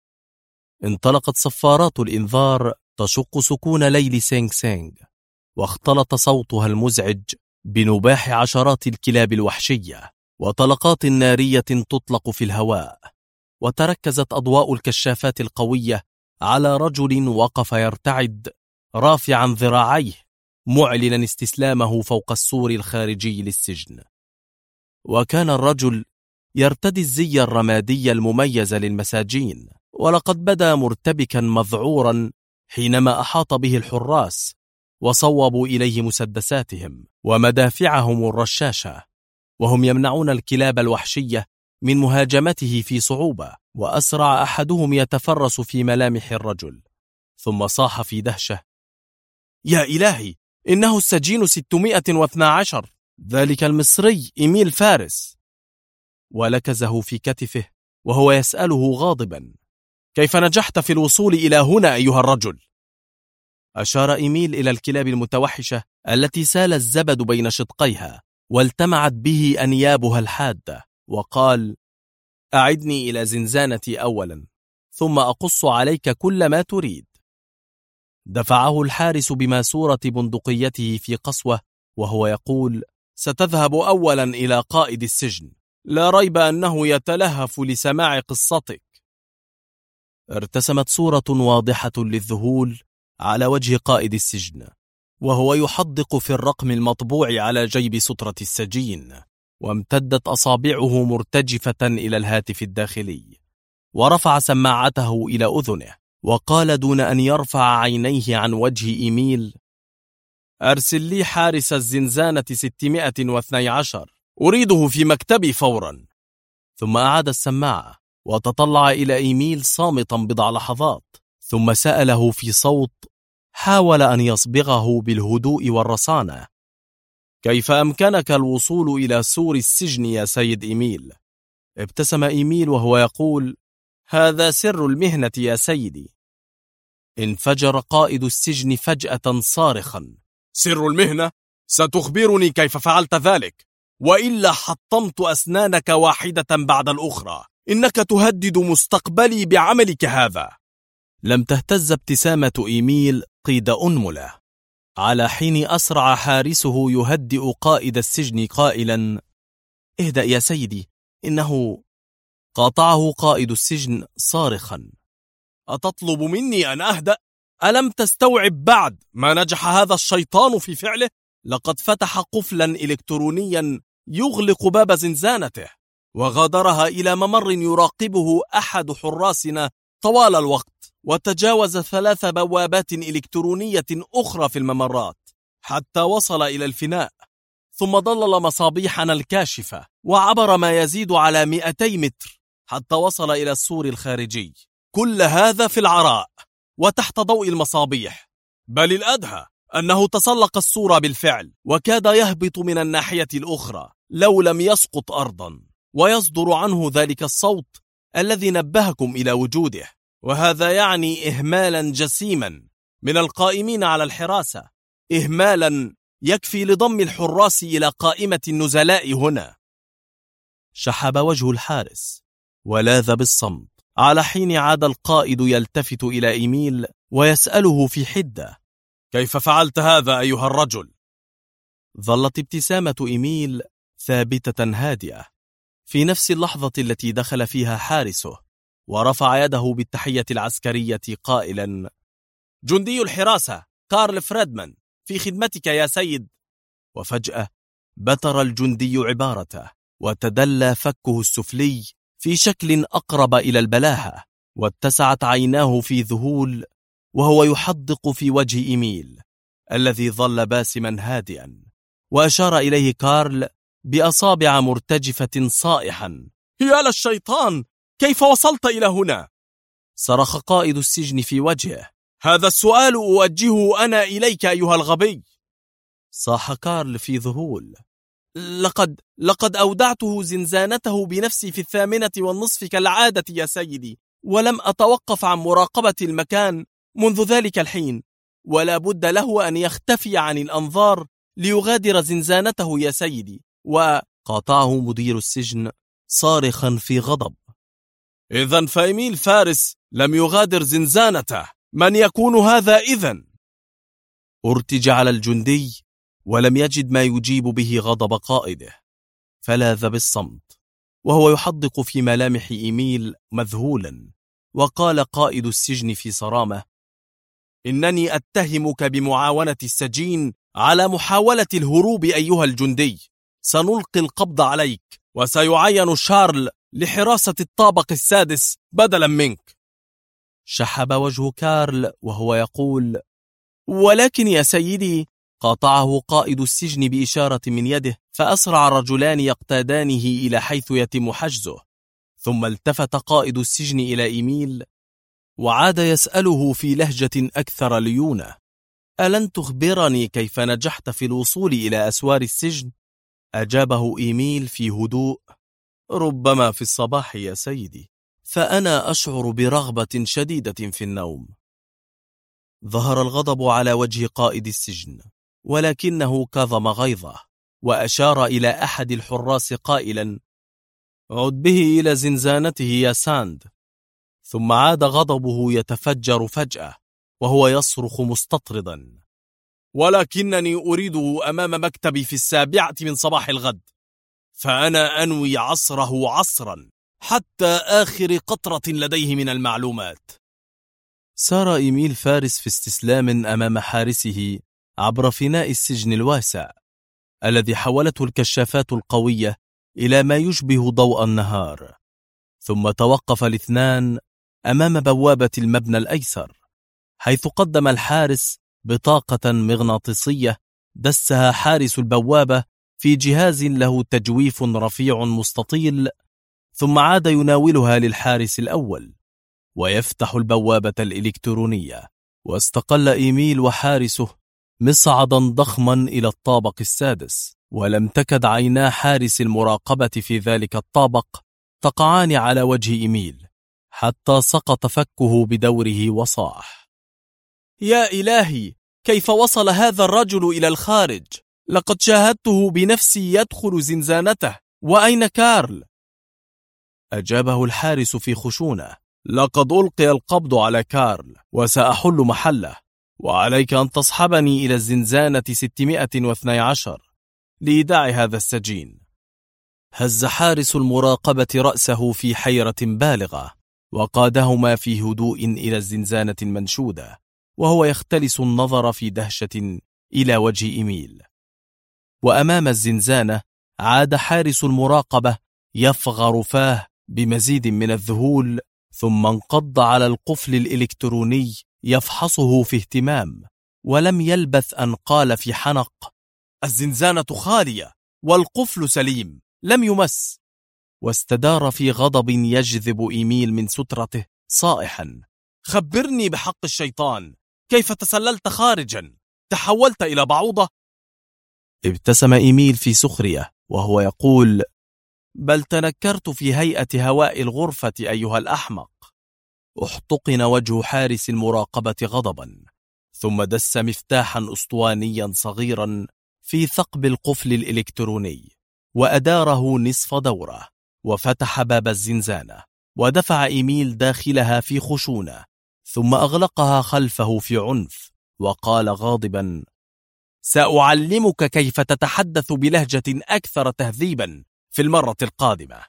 انطلقت صفارات الإنذار تشق سكون ليل سينغ سينغ، واختلط صوتها المزعج بنباح عشرات الكلاب الوحشية وطلقات نارية تطلق في الهواء. وتركزت أضواء الكشافات القوية على رجل وقف يرتعد رافعا ذراعيه معلنا استسلامه فوق السور الخارجي للسجن. وكان الرجل يرتدي الزي الرمادي المميز للمساجين، ولقد بدا مرتبكا مذعورا حينما أحاط به الحراس وصوبوا إليه مسدساتهم ومدافعهم الرشاشة، وهم يمنعون الكلاب الوحشية من مهاجمته في صعوبة. وأسرع أحدهم يتفرس في ملامح الرجل، ثم صاح في دهشة: يا إلهي، إنه السجين 612، ذلك المصري إيميل فارس. ولكزه في كتفه وهو يسأله غاضبا: كيف نجحت في الوصول إلى هنا أيها الرجل؟ أشار إيميل إلى الكلاب المتوحشة التي سال الزبد بين شدقيها والتمعت به أنيابها الحادة، وقال: أعدني إلى زنزانتي أولا، ثم أقص عليك كل ما تريد. دفعه الحارس بماسورة بندقيته في قسوة وهو يقول: ستذهب أولا إلى قائد السجن، لا ريب أنه يتلهف لسماع قصتك. ارتسمت صورة واضحة للذهول على وجه قائد السجن وهو يحدق في الرقم المطبوع على جيب سترة السجين، وامتدت أصابعه مرتجفة إلى الهاتف الداخلي، ورفع سماعته إلى أذنه وقال دون أن يرفع عينيه عن وجه إيميل: أرسل لي حارس الزنزانة 612، أريده في مكتبي فورا. ثم أعاد السماعة وتطلع إلى إيميل صامتا بضع لحظات، ثم سأله في صوت حاول أن يصبغه بالهدوء والرصانة: كيف أمكنك الوصول إلى سور السجن يا سيد إيميل؟ ابتسم إيميل وهو يقول: هذا سر المهنة يا سيدي. انفجر قائد السجن فجأة صارخا: سر المهنة؟ ستخبرني كيف فعلت ذلك، وإلا حطمت أسنانك واحدة بعد الأخرى. إنك تهدد مستقبلي بعملك هذا. لم تهتز ابتسامة إيميل قيد أنملة، على حين أسرع حارسه يهدئ قائد السجن قائلا: اهدأ يا سيدي، إنه... قاطعه قائد السجن صارخا: أتطلب مني أن أهدأ؟ ألم تستوعب بعد ما نجح هذا الشيطان في فعله؟ لقد فتح قفلا إلكترونيا يغلق باب زنزانته، وغادرها إلى ممر يراقبه أحد حراسنا طوال الوقت، وتجاوز 3 بوابات إلكترونية أخرى في الممرات حتى وصل إلى الفناء، ثم ضلل مصابيحنا الكاشفة وعبر ما يزيد على 200 متر حتى وصل إلى السور الخارجي. كل هذا في العراء وتحت ضوء المصابيح، بل الأدهى أنه تسلق السور بالفعل وكاد يهبط من الناحية الأخرى لو لم يسقط أرضا، ويصدر عنه ذلك الصوت الذي نبهكم إلى وجوده. وهذا يعني إهمالا جسيما من القائمين على الحراسة، إهمالا يكفي لضم الحراس إلى قائمة النزلاء هنا. شحب وجه الحارس ولاذ بالصمت، على حين عاد القائد يلتفت إلى إيميل ويسأله في حدة: كيف فعلت هذا أيها الرجل؟ ظلت ابتسامة إيميل ثابتة هادئة في نفس اللحظة التي دخل فيها حارسه ورفع يده بالتحية العسكرية قائلا: جندي الحراسة كارل فريدمان في خدمتك يا سيد. وفجأة بتر الجندي عبارته وتدلى فكه السفلي في شكل أقرب إلى البلاهة، واتسعت عيناه في ذهول وهو يحدق في وجه إيميل الذي ظل باسما هادئا، وأشار إليه كارل بأصابع مرتجفة صائحا: يا للشيطان، كيف وصلت إلى هنا؟ صرخ قائد السجن في وجهه: هذا السؤال أوجهه أنا إليك أيها الغبي. صاح كارل في ذهول: لقد أودعته زنزانته بنفسي في 8:30 كالعادة يا سيدي، ولم أتوقف عن مراقبة المكان منذ ذلك الحين، ولا بد له أن يختفي عن الأنظار ليغادر زنزانته يا سيدي. وقاطعه مدير السجن صارخا في غضب: إذن فإيميل فارس لم يغادر زنزانته، من يكون هذا إذن؟ ارتجع على الجندي ولم يجد ما يجيب به غضب قائده، فلاذ بالصمت وهو يحدق في ملامح إيميل مذهولا. وقال قائد السجن في صرامة: إنني أتهمك بمعاونة السجين على محاولة الهروب أيها الجندي. سنلقي القبض عليك، وسيعين شارل لحراسة الطابق السادس بدلا منك. شحب وجه كارل وهو يقول: ولكن يا سيدي. قاطعه قائد السجن بإشارة من يده، فأسرع رجلان يقتادانه إلى حيث يتم حجزه. ثم التفت قائد السجن إلى إيميل وعاد يسأله في لهجة أكثر ليونة: ألن تخبرني كيف نجحت في الوصول إلى أسوار السجن؟ أجابه إيميل في هدوء: ربما في الصباح يا سيدي، فأنا أشعر برغبة شديدة في النوم. ظهر الغضب على وجه قائد السجن، ولكنه كظم غيظه وأشار إلى أحد الحراس قائلا: عد به إلى زنزانته يا ساند. ثم عاد غضبه يتفجر فجأة وهو يصرخ مستطردا: ولكنني أريده أمام مكتبي في 7 من صباح الغد، فأنا أنوي عصره عصرا حتى آخر قطرة لديه من المعلومات. سار إيميل فارس في استسلام أمام حارسه عبر فناء السجن الواسع الذي حولته الكشافات القوية إلى ما يشبه ضوء النهار. ثم توقف الاثنان أمام بوابة المبنى الأيسر، حيث قدم الحارس بطاقة مغناطيسية دسها حارس البوابة في جهاز له تجويف رفيع مستطيل، ثم عاد يناولها للحارس الأول ويفتح البوابة الإلكترونية. واستقل إيميل وحارسه مصعدا ضخما إلى الطابق السادس، ولم تكد عينا حارس المراقبة في ذلك الطابق تقعان على وجه إيميل حتى سقط فكه بدوره وصاح: يا إلهي، كيف وصل هذا الرجل إلى الخارج؟ لقد شاهدته بنفسي يدخل زنزانته، وأين كارل؟ أجابه الحارس في خشونة: لقد ألقي القبض على كارل وسأحل محله، وعليك أن تصحبني إلى الزنزانة 612 لإيداع هذا السجين. هز حارس المراقبة رأسه في حيرة بالغة، وقادهما في هدوء إلى الزنزانة المنشودة، وهو يختلس النظر في دهشة إلى وجه إيميل. وأمام الزنزانة عاد حارس المراقبة يفغر فاه بمزيد من الذهول، ثم انقض على القفل الإلكتروني يفحصه في اهتمام، ولم يلبث أن قال في حنق: الزنزانة خالية والقفل سليم لم يمس. واستدار في غضب يجذب إيميل من سترته صائحا: خبرني بحق الشيطان، كيف تسللت خارجا؟ تحولت إلى بعوضة؟ ابتسم إيميل في سخرية وهو يقول: بل تنكرت في هيئة هواء الغرفة أيها الأحمق. احتقن وجه حارس المراقبة غضبا، ثم دس مفتاحا أسطوانيا صغيرا في ثقب القفل الإلكتروني وأداره نصف دوره، وفتح باب الزنزانة ودفع إيميل داخلها في خشونة، ثم أغلقها خلفه في عنف، وقال غاضبا: سأعلمك كيف تتحدث بلهجة أكثر تهذيبا في المرة القادمة.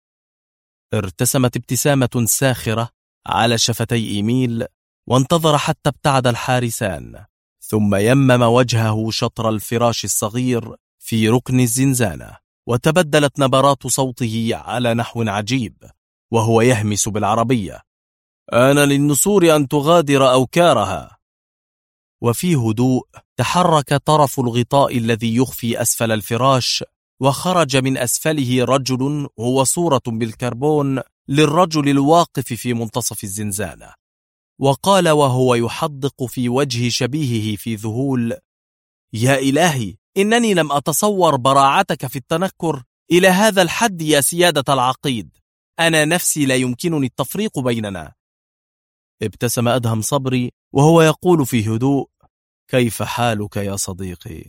ارتسمت ابتسامة ساخرة على شفتي إيميل، وانتظر حتى ابتعد الحارسان، ثم يمم وجهه شطر الفراش الصغير في ركن الزنزانة، وتبدلت نبرات صوته على نحو عجيب وهو يهمس بالعربية: أنا للنسور أن تغادر أوكارها. وفي هدوء تحرك طرف الغطاء الذي يخفي أسفل الفراش، وخرج من أسفله رجل هو صورة بالكربون للرجل الواقف في منتصف الزنزانة، وقال وهو يحدق في وجه شبيهه في ذهول: يا إلهي، إنني لم أتصور براعتك في التنكر إلى هذا الحد يا سيادة العقيد. أنا نفسي لا يمكنني التفريق بيننا. ابتسم أدهم صبري وهو يقول في هدوء: كيف حالك يا صديقي؟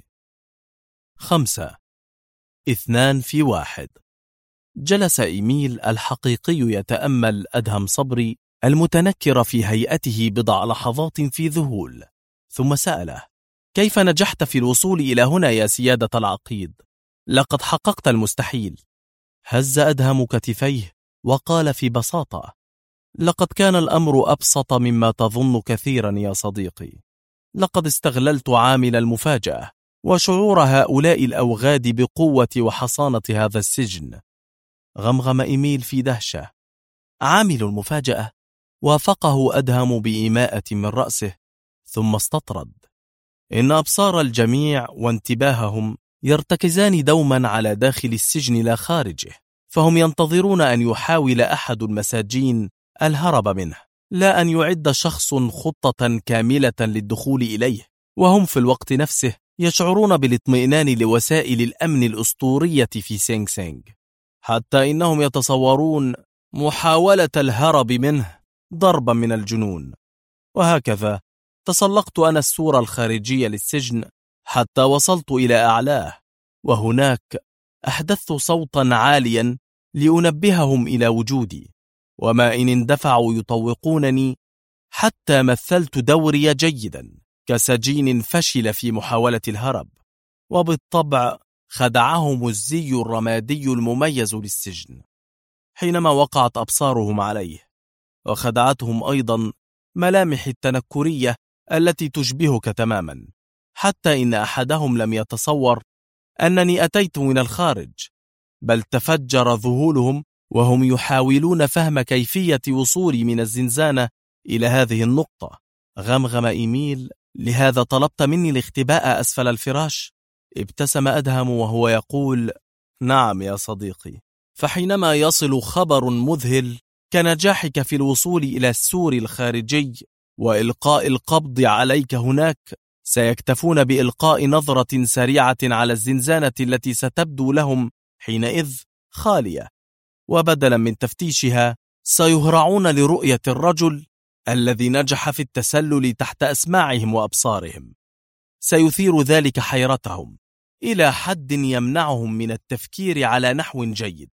5. 2 في 1. جلس إيميل الحقيقي يتأمل أدهم صبري المتنكر في هيئته بضع لحظات في ذهول، ثم سأله: كيف نجحت في الوصول إلى هنا يا سيادة العقيد؟ لقد حققت المستحيل. هز أدهم كتفيه وقال في بساطة: لقد كان الأمر أبسط مما تظن كثيرا يا صديقي. لقد استغللت عامل المفاجأة وشعور هؤلاء الأوغاد بقوة وحصانة هذا السجن. غمغم إيميل في دهشة. عامل المفاجأة؟ وافقه أدهم بإيماءة من رأسه، ثم استطرد. إن أبصار الجميع وانتباههم يرتكزان دوما على داخل السجن لا خارجه، فهم ينتظرون أن يحاول أحد المساجين الهرب منه، لا أن يعد شخص خطة كاملة للدخول إليه. وهم في الوقت نفسه يشعرون بالاطمئنان لوسائل الأمن الأسطورية في سينغ سينغ، حتى إنهم يتصورون محاولة الهرب منه ضربا من الجنون. وهكذا تسلقت أنا السور الخارجية للسجن حتى وصلت إلى أعلاه، وهناك أحدثت صوتا عاليا لأنبههم إلى وجودي، وما إن اندفعوا يطوقونني حتى مثلت دوري جيدا كسجين فشل في محاولة الهرب. وبالطبع خدعهم الزي الرمادي المميز للسجن حينما وقعت أبصارهم عليه، وخدعتهم أيضا ملامح التنكرية التي تشبهك تماما، حتى إن أحدهم لم يتصور أنني أتيت من الخارج، بل تفجر ذهولهم وهم يحاولون فهم كيفية وصولي من الزنزانة إلى هذه النقطة. غمغم إيميل: لهذا طلبت مني الاختباء أسفل الفراش؟ ابتسم أدهم وهو يقول: نعم يا صديقي، فحينما يصل خبر مذهل كنجاحك في الوصول إلى السور الخارجي وإلقاء القبض عليك هناك، سيكتفون بإلقاء نظرة سريعة على الزنزانة التي ستبدو لهم حينئذ خالية، وبدلا من تفتيشها سيهرعون لرؤية الرجل الذي نجح في التسلل تحت أسماعهم وأبصارهم. سيثير ذلك حيرتهم إلى حد يمنعهم من التفكير على نحو جيد.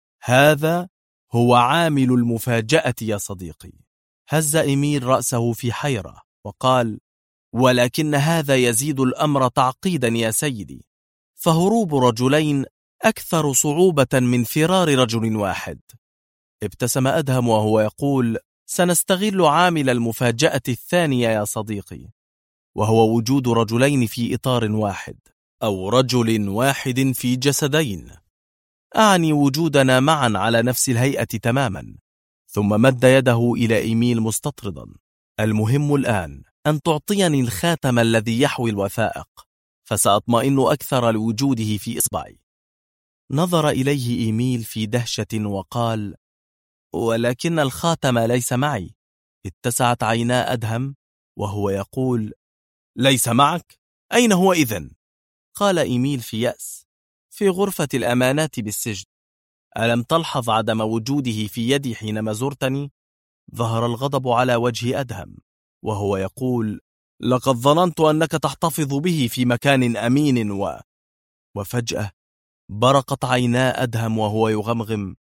هذا هو عامل المفاجأة يا صديقي. هز إيميل رأسه في حيرة وقال: ولكن هذا يزيد الأمر تعقيدا يا سيدي، فهروب رجلين أكثر صعوبة من فرار رجل واحد. ابتسم أدهم وهو يقول: سنستغل عامل المفاجأة الثانية يا صديقي، وهو وجود رجلين في إطار واحد، أو رجل واحد في جسدين. أعني وجودنا معا على نفس الهيئة تماما. ثم مد يده إلى إيميل مستطردا. المهم الآن أن تعطيني الخاتم الذي يحوي الوثائق، فسأطمئن أكثر لوجوده في إصبعي. نظر إليه إيميل في دهشة وقال: ولكن الخاتم ليس معي. اتسعت عينا أدهم وهو يقول: ليس معك؟ أين هو إذن؟ قال إيميل في يأس: في غرفة الأمانات بالسجن. ألم تلحظ عدم وجوده في يدي حينما زرتني؟ ظهر الغضب على وجه أدهم وهو يقول: لقد ظننت أنك تحتفظ به في مكان أمين وفجأة برقت عينا أدهم وهو يغمغم: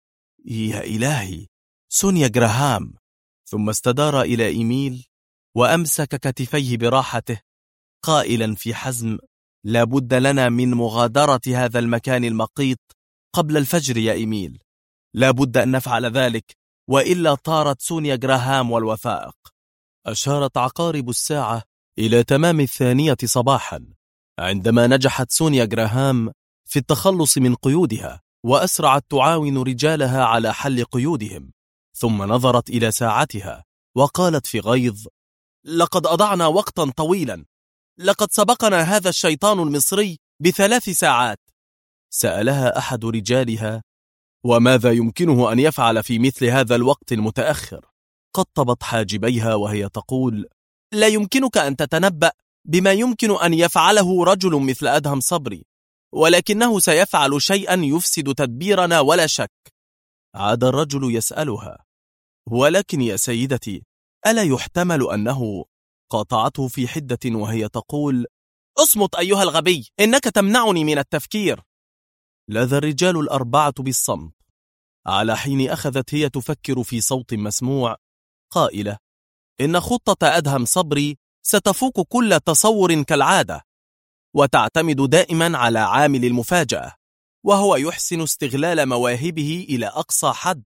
يا إلهي، سونيا جراهام. ثم استدار إلى إيميل وأمسك كتفيه براحته قائلا في حزم: لا بد لنا من مغادرة هذا المكان المقيت قبل الفجر يا إيميل. لا بد أن نفعل ذلك، وإلا طارت سونيا جراهام والوثائق. أشارت عقارب الساعة إلى تمام 2 صباحا عندما نجحت سونيا جراهام في التخلص من قيودها، وأسرعت تعاون رجالها على حل قيودهم. ثم نظرت إلى ساعتها وقالت في غيظ: لقد أضعنا وقتا طويلا، لقد سبقنا هذا الشيطان المصري ب3 ساعات. سألها أحد رجالها: وماذا يمكنه أن يفعل في مثل هذا الوقت المتأخر؟ قطبت حاجبيها وهي تقول: لا يمكنك أن تتنبأ بما يمكن أن يفعله رجل مثل أدهم صبري، ولكنه سيفعل شيئا يفسد تدبيرنا ولا شك. عاد الرجل يسألها: ولكن يا سيدتي، ألا يحتمل أنه؟ قاطعته في حدة وهي تقول: اصمت أيها الغبي، إنك تمنعني من التفكير. لاذ الرجال ال4 بالصمت، على حين أخذت هي تفكر في صوت مسموع قائلة: إن خطة أدهم صبري ستفوق كل تصور كالعادة، وتعتمد دائما على عامل المفاجأة، وهو يحسن استغلال مواهبه إلى أقصى حد.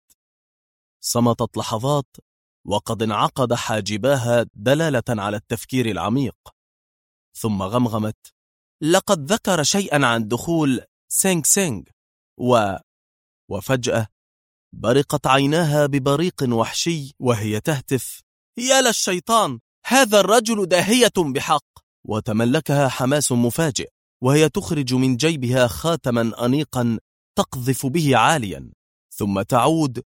صمتت لحظات وقد انعقد حاجباها دلالة على التفكير العميق، ثم غمغمت: لقد ذكر شيئا عن دخول سينغ سينغ وفجأة برقت عيناها ببريق وحشي وهي تهتف: يا للشيطان، هذا الرجل داهية بحق. وتملكها حماس مفاجئ وهي تخرج من جيبها خاتما أنيقا تقذف به عاليا، ثم تعود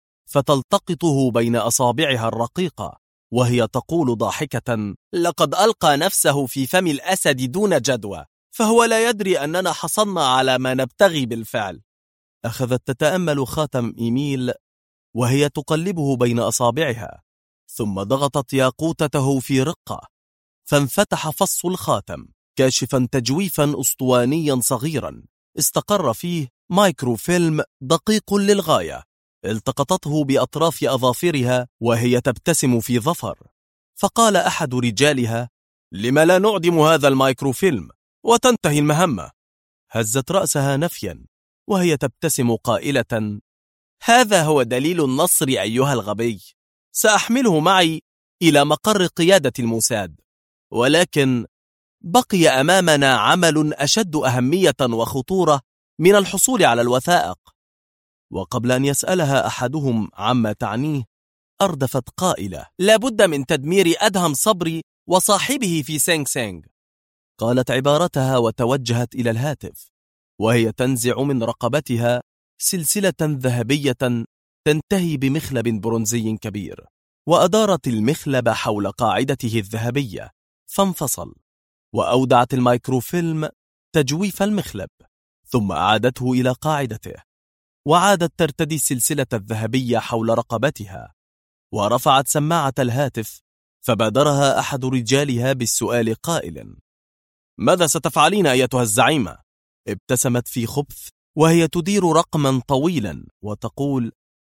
فتلتقطه بين أصابعها الرقيقة وهي تقول ضاحكة: لقد ألقى نفسه في فم الأسد دون جدوى، فهو لا يدري أننا حصلنا على ما نبتغي بالفعل. أخذت تتأمل خاتم إيميل وهي تقلبه بين أصابعها، ثم ضغطت ياقوتته في رقة، فانفتح فص الخاتم كاشفا تجويفا أسطوانيا صغيرا استقر فيه مايكروفيلم دقيق للغاية. التقطته بأطراف أظافرها وهي تبتسم في ظفر، فقال أحد رجالها: لما لا نعدم هذا المايكروفيلم وتنتهي المهمة؟ هزت رأسها نفيا وهي تبتسم قائلة: هذا هو دليل النصر أيها الغبي، سأحمله معي إلى مقر قيادة الموساد، ولكن بقي أمامنا عمل أشد أهمية وخطورة من الحصول على الوثائق. وقبل أن يسألها أحدهم عما تعنيه أردفت قائلة: لابد من تدمير أدهم صبري وصاحبه في سينغ سينغ. قالت عبارتها وتوجهت إلى الهاتف وهي تنزع من رقبتها سلسلة ذهبية تنتهي بمخلب برونزي كبير، وأدارت المخلب حول قاعدته الذهبية فانفصل، وأودعت الميكروفيلم تجويف المخلب، ثم أعادته إلى قاعدته، وعادت ترتدي السلسلة الذهبية حول رقبتها، ورفعت سماعة الهاتف فبادرها أحد رجالها بالسؤال قائلا: ماذا ستفعلين أيتها الزعيمة؟ ابتسمت في خبث وهي تدير رقما طويلا وتقول: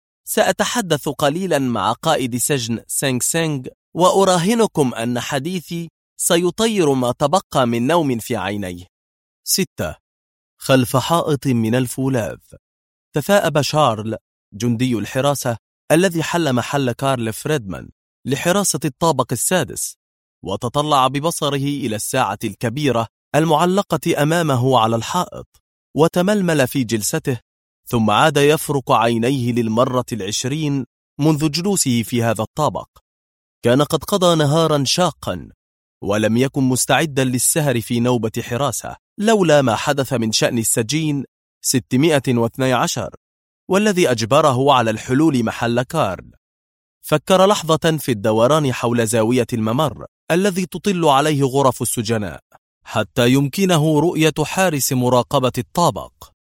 سأتحدث قليلا مع قائد سجن سينغ سينغ، وأراهنكم أن حديثي سيطير ما تبقى من نوم في عينيه. 6. خلف حائط من الفولاذ. تثاءب شارل جندي الحراسة الذي حل محل كارل فريدمان لحراسة الطابق السادس، وتطلع ببصره إلى الساعة الكبيرة المعلقة أمامه على الحائط، وتململ في جلسته، ثم عاد يفرك عينيه للمرة 20 منذ جلوسه في هذا الطابق. كان قد قضى نهارا شاقا، ولم يكن مستعدا للسهر في نوبة حراسة، لولا ما حدث من شأن السجين 612، والذي أجبره على الحلول محل كارل. فكر لحظة في الدوران حول زاوية الممر الذي تطل عليه غرف السجناء، حتى يمكنه رؤية حارس مراقبة الطابق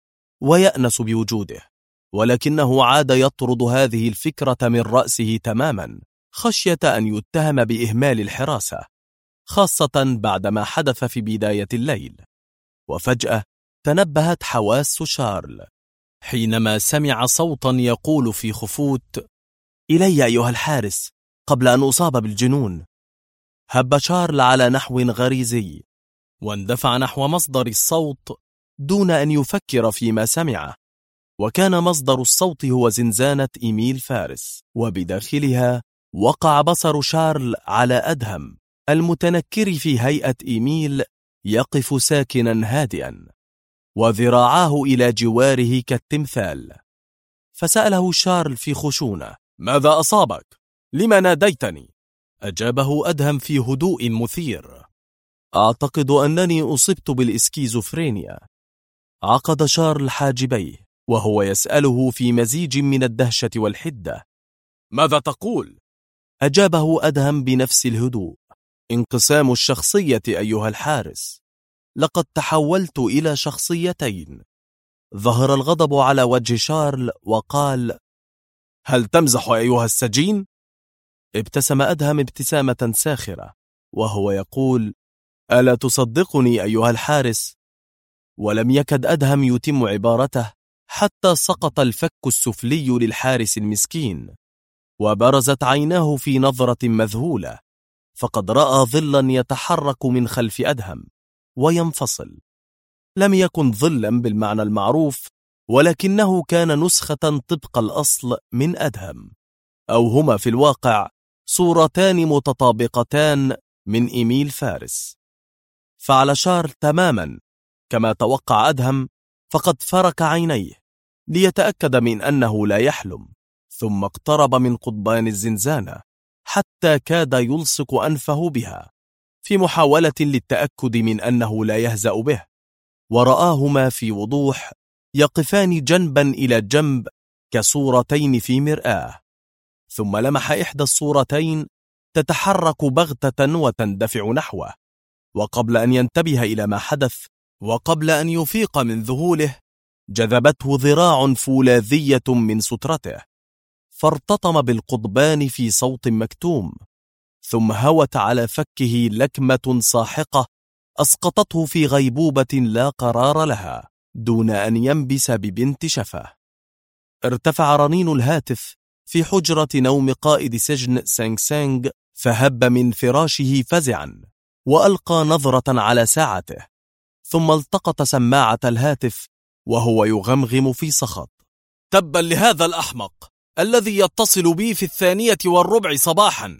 ويأنس بوجوده، ولكنه عاد يطرد هذه الفكرة من رأسه تماما، خشية أن يتهم بإهمال الحراسة، خاصة بعدما حدث في بداية الليل. وفجأة تنبهت حواس شارل حينما سمع صوتا يقول في خفوت: إلي أيها الحارس قبل أن أصاب بالجنون. هب شارل على نحو غريزي، واندفع نحو مصدر الصوت دون أن يفكر فيما سمعه، وكان مصدر الصوت هو زنزانة إيميل فارس، وبداخلها وقع بصر شارل على أدهم المتنكر في هيئة إيميل يقف ساكنا هادئا، وذراعاه إلى جواره كالتمثال. فسأله شارل في خشونة: ماذا أصابك؟ لما ناديتني؟ أجابه أدهم في هدوء مثير: أعتقد أنني أصبت بالإسكيزوفرينيا. عقد شارل حاجبيه وهو يسأله في مزيج من الدهشة والحدة: ماذا تقول؟ أجابه أدهم بنفس الهدوء: انقسام الشخصية أيها الحارس، لقد تحولت إلى شخصيتين. ظهر الغضب على وجه شارل وقال: هل تمزح أيها السجين؟ ابتسم أدهم ابتسامة ساخرة وهو يقول: ألا تصدقني أيها الحارس؟ ولم يكد أدهم يتم عبارته حتى سقط الفك السفلي للحارس المسكين، وبرزت عيناه في نظرة مذهولة، فقد رأى ظلا يتحرك من خلف أدهم وينفصل. لم يكن ظلا بالمعنى المعروف، ولكنه كان نسخة طبق الأصل من أدهم، أو هما في الواقع صورتان متطابقتان من إيميل فارس. فعل شارل تماما كما توقع أدهم، فقد فرك عينيه ليتأكد من أنه لا يحلم، ثم اقترب من قضبان الزنزانة حتى كاد يلصق أنفه بها في محاولة للتأكد من أنه لا يهزأ به، ورآهما في وضوح يقفان جنبا إلى جنب كصورتين في مرآة. ثم لمح إحدى الصورتين تتحرك بغتة وتندفع نحوه، وقبل أن ينتبه إلى ما حدث وقبل أن يفيق من ذهوله جذبته ذراع فولاذية من سترته، فارتطم بالقضبان في صوت مكتوم، ثم هوت على فكه لكمة ساحقة أسقطته في غيبوبة لا قرار لها دون أن ينبس ببنت شفاه. ارتفع رنين الهاتف في حجرة نوم قائد سجن سانغ سانغ، فهب من فراشه فزعا وألقى نظرة على ساعته، ثم التقط سماعة الهاتف وهو يغمغم في سخط: تبا لهذا الأحمق الذي يتصل بي في 2:15 صباحا.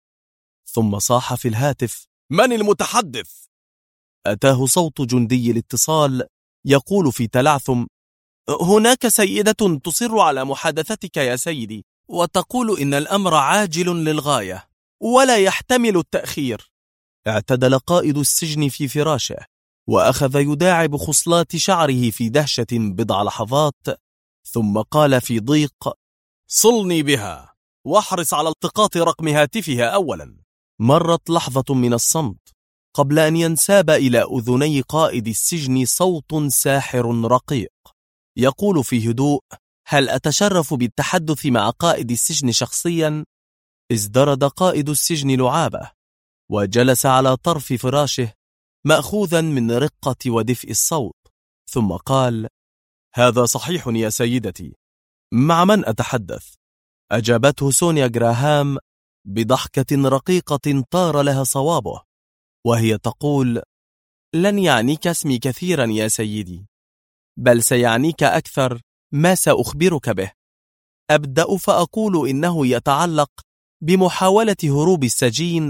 ثم صاح في الهاتف: من المتحدث؟ أتاه صوت جندي الاتصال يقول في تلعثم: هناك سيدة تصر على محادثتك يا سيدي، وتقول إن الأمر عاجل للغاية ولا يحتمل التأخير. اعتدل قائد السجن في فراشه وأخذ يداعب خصلات شعره في دهشة بضع لحظات، ثم قال في ضيق: صلني بها واحرص على التقاط رقم هاتفها أولا. مرت لحظة من الصمت قبل أن ينساب إلى أذني قائد السجن صوت ساحر رقيق يقول في هدوء: هل أتشرف بالتحدث مع قائد السجن شخصيا؟ ازدرد قائد السجن لعابه وجلس على طرف فراشه مأخوذا من رقة ودفء الصوت، ثم قال: هذا صحيح يا سيدتي، مع من أتحدث؟ أجابته سونيا جراهام بضحكة رقيقة طار لها صوابه وهي تقول: لن يعنيك اسمي كثيرا يا سيدي، بل سيعنيك أكثر ما سأخبرك به. أبدأ فأقول إنه يتعلق بمحاولة هروب السجين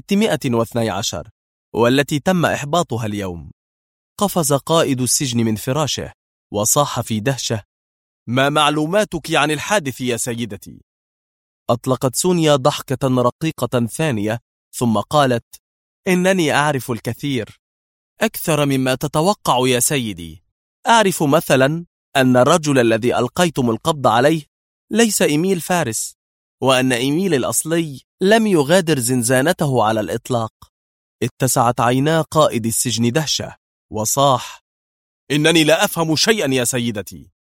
612 والتي تم إحباطها اليوم. قفز قائد السجن من فراشه وصاح في دهشة: ما معلوماتك عن الحادث يا سيدتي؟ أطلقت سونيا ضحكة رقيقة ثانية ثم قالت: إنني أعرف الكثير، أكثر مما تتوقع يا سيدي. أعرف مثلا أن الرجل الذي ألقيتم القبض عليه ليس إيميل فارس، وأن إيميل الأصلي لم يغادر زنزانته على الإطلاق. اتسعت عينا قائد السجن دهشة وصاح: إنني لا أفهم شيئا يا سيدتي.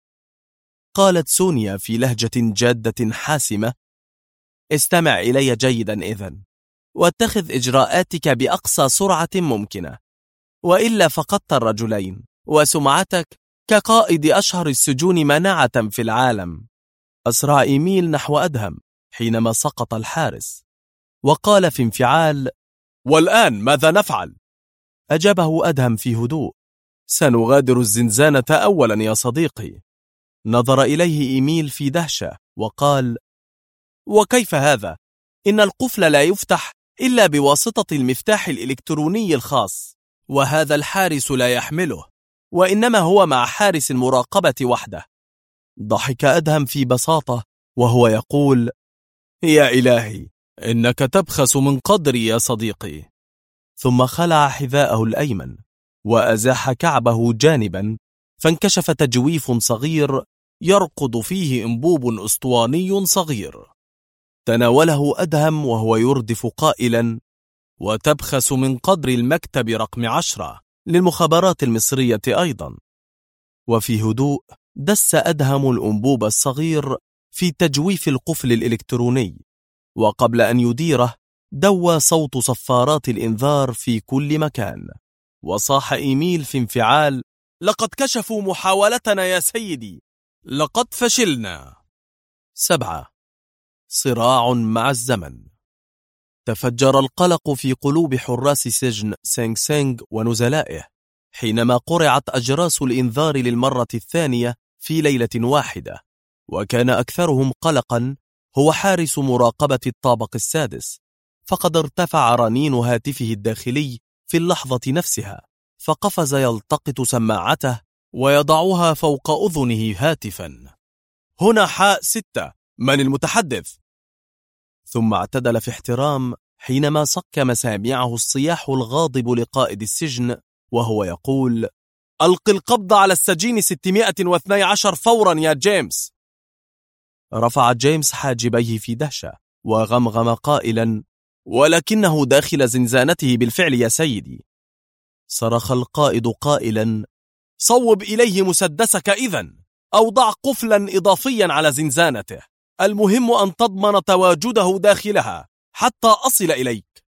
قالت سونيا في لهجة جادة حاسمة: استمع إلي جيدا إذن، واتخذ إجراءاتك بأقصى سرعة ممكنة، وإلا فقدت الرجلين وسمعتك كقائد أشهر السجون مناعة في العالم. أسرع إيميل نحو أدهم حينما سقط الحارس، وقال في انفعال: والآن ماذا نفعل؟ أجابه أدهم في هدوء: سنغادر الزنزانة أولا يا صديقي. نظر إليه إيميل في دهشة وقال: وكيف هذا؟ إن القفل لا يفتح إلا بواسطة المفتاح الإلكتروني الخاص، وهذا الحارس لا يحمله، وإنما هو مع حارس المراقبة وحده. ضحك أدهم في بساطة وهو يقول: يا إلهي، إنك تبخس من قدري يا صديقي. ثم خلع حذاءه الأيمن وأزاح كعبه جانبا، فانكشف تجويف صغير يرقد فيه أنبوب أسطواني صغير. تناوله أدهم وهو يردف قائلا: وتبخس من قدر المكتب رقم 10 للمخابرات المصرية أيضا. وفي هدوء دس أدهم الأنبوب الصغير في تجويف القفل الإلكتروني، وقبل أن يديره دوى صوت صفارات الإنذار في كل مكان، وصاح إيميل في انفعال: لقد كشفوا محاولتنا يا سيدي، لقد فشلنا. 7. صراع مع الزمن. تفجر القلق في قلوب حراس سجن سينغ سينغ ونزلائه حينما قرعت أجراس الإنذار للمرة الثانية في ليلة واحدة، وكان أكثرهم قلقا هو حارس مراقبة الطابق السادس، فقد ارتفع رنين هاتفه الداخلي في اللحظة نفسها، فقفز يلتقط سماعته ويضعها فوق أذنه هاتفا: هنا حاء 6، من المتحدث؟ ثم اعتدل في احترام حينما صك مسامعه الصياح الغاضب لقائد السجن وهو يقول: ألق القبض على السجين 612 فورا يا جيمس. رفع جيمس حاجبيه في دهشة وغمغم قائلا: ولكنه داخل زنزانته بالفعل يا سيدي. صرخ القائد قائلا: صوب إليه مسدسك إذن، أو ضع قفلا إضافيا على زنزانته، المهم أن تضمن تواجده داخلها حتى أصل إليك.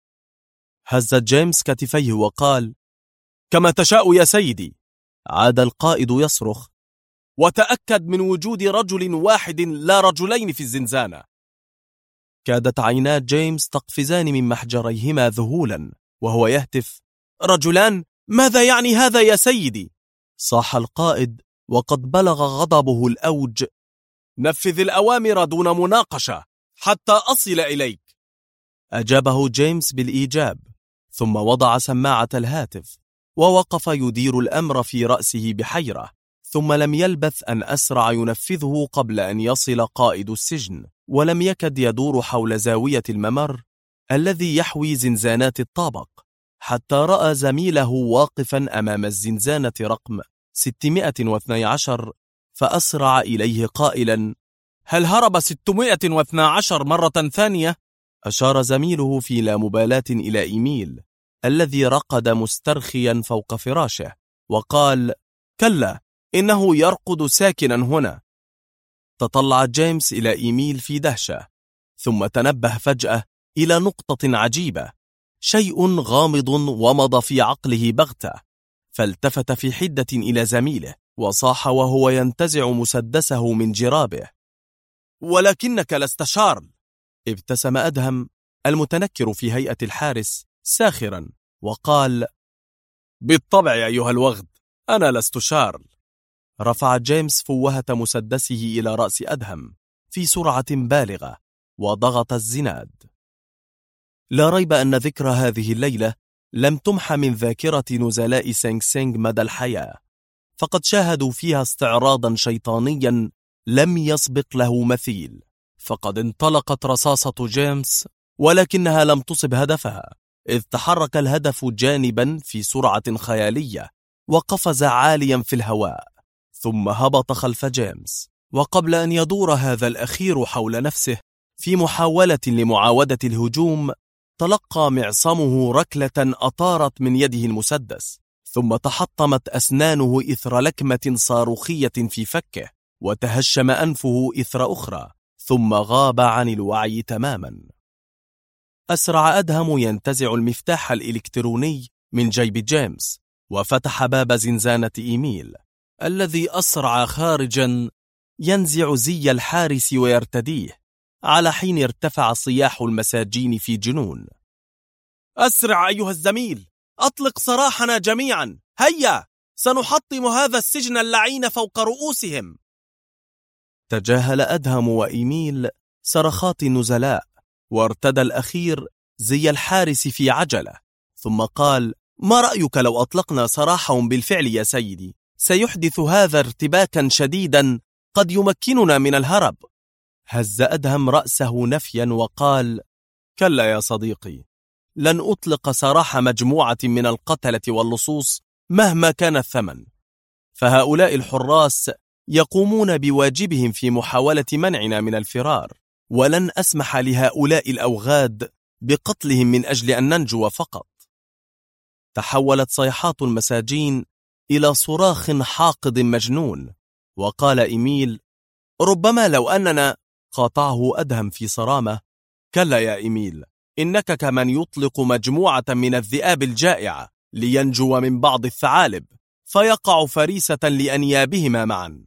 هز جيمس كتفيه وقال: كما تشاء يا سيدي. عاد القائد يصرخ: وتأكد من وجود رجل واحد لا رجلين في الزنزانة. كادت عينا جيمس تقفزان من محجريهما ذهولا وهو يهتف: رجلان؟ ماذا يعني هذا يا سيدي؟ صاح القائد وقد بلغ غضبه الأوج: نفذ الأوامر دون مناقشة حتى أصل إليك. أجابه جيمس بالإيجاب، ثم وضع سماعة الهاتف ووقف يدير الأمر في رأسه بحيرة، ثم لم يلبث أن أسرع ينفذه قبل أن يصل قائد السجن، ولم يكد يدور حول زاوية الممر الذي يحوي زنزانات الطابق حتى رأى زميله واقفا أمام الزنزانة رقم 612، فأسرع إليه قائلا: هل هرب 612 مرة ثانية؟ أشار زميله في لا مبالاة إلى إيميل الذي رقد مسترخيا فوق فراشه وقال: كلا، إنه يرقد ساكنا هنا. تطلع جيمس إلى إيميل في دهشة، ثم تنبه فجأة إلى نقطة عجيبة، شيء غامض ومض في عقله بغتة، فالتفت في حدة إلى زميله وصاح وهو ينتزع مسدسه من جرابه: ولكنك لست شارل. ابتسم أدهم المتنكر في هيئة الحارس ساخرا وقال: بالطبع أيها الوغد، أنا لست شارل. رفع جيمس فوهة مسدسه إلى رأس أدهم في سرعة بالغة وضغط الزناد. لا ريب أن ذكرى هذه الليلة لم تمح من ذاكرة نزلاء سينغ سينغ مدى الحياة، فقد شاهدوا فيها استعراضا شيطانيا لم يسبق له مثيل. فقد انطلقت رصاصة جيمس ولكنها لم تصب هدفها، إذ تحرك الهدف جانبا في سرعة خيالية وقفز عاليا في الهواء، ثم هبط خلف جيمس. وقبل أن يدور هذا الأخير حول نفسه في محاولة لمعاودة الهجوم، تلقى معصمه ركلة أطارت من يده المسدس، ثم تحطمت أسنانه إثر لكمة صاروخية في فكه، وتهشم أنفه إثر أخرى، ثم غاب عن الوعي تماما. أسرع أدهم ينتزع المفتاح الإلكتروني من جيب جيمس، وفتح باب زنزانة إيميل الذي أسرع خارجا ينزع زي الحارس ويرتديه، على حين ارتفع صياح المساجين في جنون. أسرع أيها الزميل، أطلق سراحنا جميعا، هيا سنحطم هذا السجن اللعين فوق رؤوسهم. تجاهل أدهم وإيميل صرخات النزلاء، وارتدى الأخير زي الحارس في عجلة، ثم قال: ما رأيك لو أطلقنا سراحهم بالفعل يا سيدي؟ سيحدث هذا ارتباكا شديدا قد يمكننا من الهرب. هز أدهم رأسه نفيا وقال: كلا يا صديقي، لن أطلق سراح مجموعة من القتلة واللصوص مهما كان الثمن، فهؤلاء الحراس يقومون بواجبهم في محاولة منعنا من الفرار، ولن أسمح لهؤلاء الأوغاد بقتلهم من أجل أن ننجو فقط. تحولت صيحات المساجين إلى صراخ حاقد مجنون، وقال إيميل: ربما لو أننا... قاطعه أدهم في صرامة: كلا يا إيميل، إنك كمن يطلق مجموعة من الذئاب الجائعة لينجو من بعض الثعالب، فيقع فريسة لأنيابهما معا.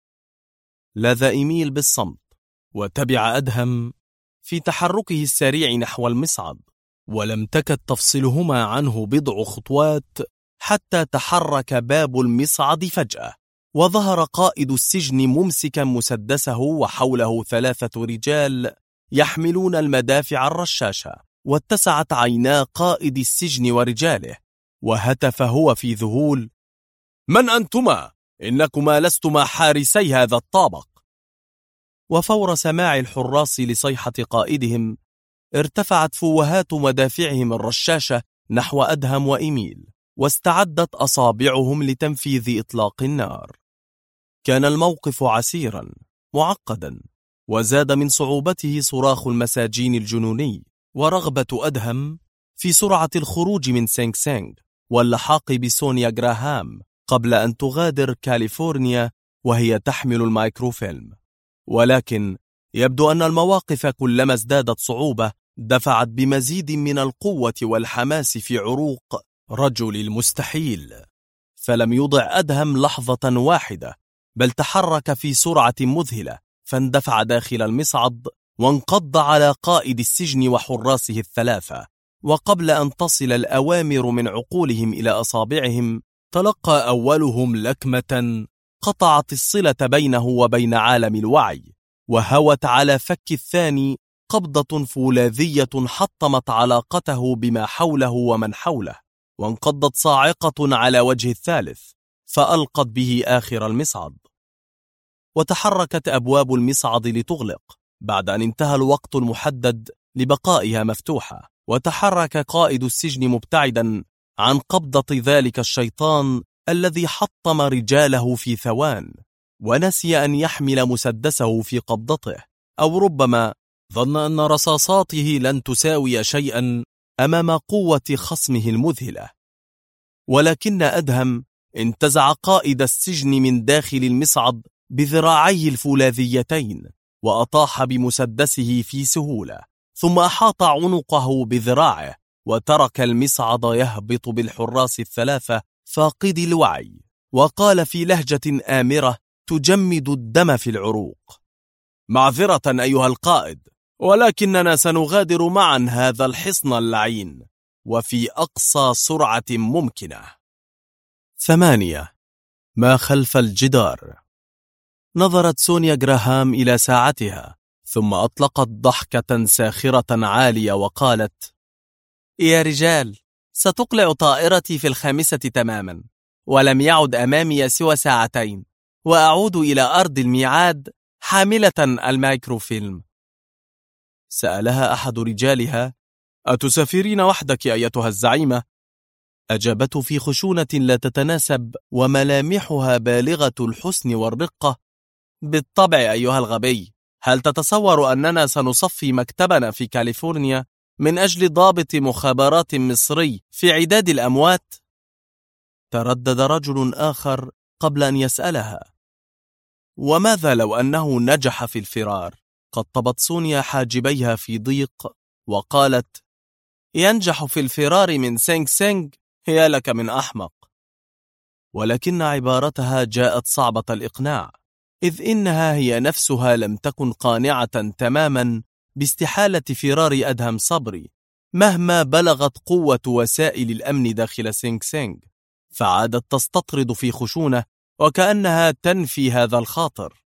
لاذ إيميل بالصمت، وتبع أدهم في تحركه السريع نحو المصعد، ولم تكد تفصلهما عنه بضع خطوات حتى تحرك باب المصعد فجأة، وظهر قائد السجن ممسكا مسدسه، وحوله 3 رجال يحملون المدافع الرشاشة. واتسعت عينا قائد السجن ورجاله، وهتف هو في ذهول: من أنتما؟ إنكما لستما حارسي هذا الطابق. وفور سماع الحراس لصيحة قائدهم، ارتفعت فوهات مدافعهم الرشاشة نحو أدهم وإيميل، واستعدت أصابعهم لتنفيذ إطلاق النار. كان الموقف عسيرا معقدا، وزاد من صعوبته صراخ المساجين الجنوني، ورغبة أدهم في سرعة الخروج من سينغ سينغ واللحاق بسونيا غراهام قبل أن تغادر كاليفورنيا وهي تحمل المايكروفيلم. ولكن يبدو أن المواقف كلما ازدادت صعوبة دفعت بمزيد من القوة والحماس في عروق رجل المستحيل، فلم يضع أدهم لحظة واحدة، بل تحرك في سرعة مذهلة، فاندفع داخل المصعد وانقض على قائد السجن وحراسه 3. وقبل أن تصل الأوامر من عقولهم إلى أصابعهم، تلقى أولهم لكمة قطعت الصلة بينه وبين عالم الوعي، وهوت على فك الثاني قبضة فولاذية حطمت علاقته بما حوله ومن حوله، وانقضت صاعقة على وجه الثالث فألقت به آخر المصعد. وتحركت أبواب المصعد لتغلق بعد أن انتهى الوقت المحدد لبقائها مفتوحة، وتحرك قائد السجن مبتعدا عن قبضة ذلك الشيطان الذي حطم رجاله في ثوان، ونسي أن يحمل مسدسه في قبضته، أو ربما ظن أن رصاصاته لن تساوي شيئا أمام قوة خصمه المذهلة. ولكن أدهم انتزع قائد السجن من داخل المصعد بذراعيه الفولاذيتين، وأطاح بمسدسه في سهولة، ثم أحاط عنقه بذراعه، وترك المصعد يهبط بالحراس 3 فاقدي الوعي، وقال في لهجة آمرة تجمد الدم في العروق: معذرة أيها القائد، ولكننا سنغادر معا هذا الحصن اللعين، وفي أقصى سرعة ممكنة. 8. ما خلف الجدار. نظرت سونيا جراهام إلى ساعتها، ثم أطلقت ضحكة ساخرة عالية وقالت: يا رجال، ستقلع طائرتي في 5 تماما، ولم يعد أمامي سوى 2 ساعات، وأعود إلى أرض الميعاد حاملة الميكروفيلم. سألها أحد رجالها: أتسافرين وحدك أيتها الزعيمة؟ أجابته في خشونة لا تتناسب وملامحها بالغة الحسن والرقة: بالطبع أيها الغبي، هل تتصور أننا سنصفي مكتبنا في كاليفورنيا من أجل ضابط مخابرات مصري في عداد الأموات؟ تردد رجل آخر قبل أن يسألها: وماذا لو أنه نجح في الفرار؟ قطبت سونيا حاجبيها في ضيق وقالت: ينجح في الفرار من سينغ سينغ؟ يا لك من أحمق. ولكن عبارتها جاءت صعبة الإقناع، إذ إنها هي نفسها لم تكن قانعة تماما باستحالة فرار أدهم صبري مهما بلغت قوة وسائل الأمن داخل سينغ سينغ. فعادت تستطرد في خشونة وكأنها تنفي هذا الخاطر.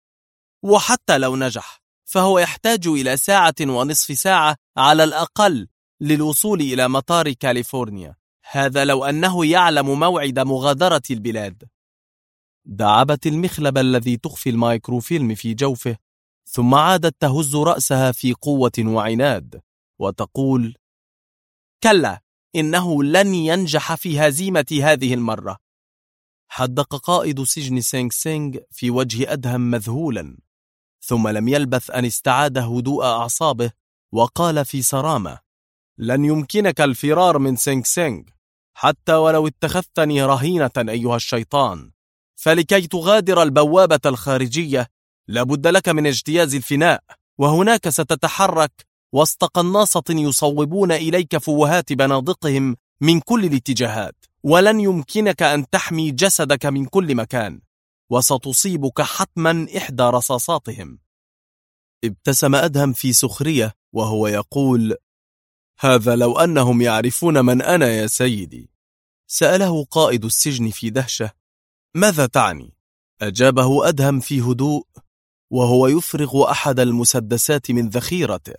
وحتى لو نجح فهو يحتاج إلى 1.5 ساعة على الأقل للوصول إلى مطار كاليفورنيا، هذا لو أنه يعلم موعد مغادرة البلاد. دعبت المخلب الذي تخفي الميكروفيلم في جوفه، ثم عادت تهز رأسها في قوة وعناد وتقول: كلا، إنه لن ينجح في هزيمة هذه المرة. حدق قائد سجن سينغ سينغ في وجه أدهم مذهولا، ثم لم يلبث أن استعاد هدوء أعصابه وقال في صرامة: لن يمكنك الفرار من سينغ سينغ حتى ولو اتخذتني رهينة أيها الشيطان، فلكي تغادر البوابة الخارجية لابد لك من اجتياز الفناء، وهناك ستتحرك وسط قناصة يصوبون إليك فوهات بنادقهم من كل الاتجاهات، ولن يمكنك أن تحمي جسدك من كل مكان، وستصيبك حتما إحدى رصاصاتهم. ابتسم أدهم في سخرية وهو يقول: هذا لو أنهم يعرفون من أنا يا سيدي. سأله قائد السجن في دهشة: ماذا تعني؟ أجابه أدهم في هدوء وهو يفرغ أحد المسدسات من ذخيرته: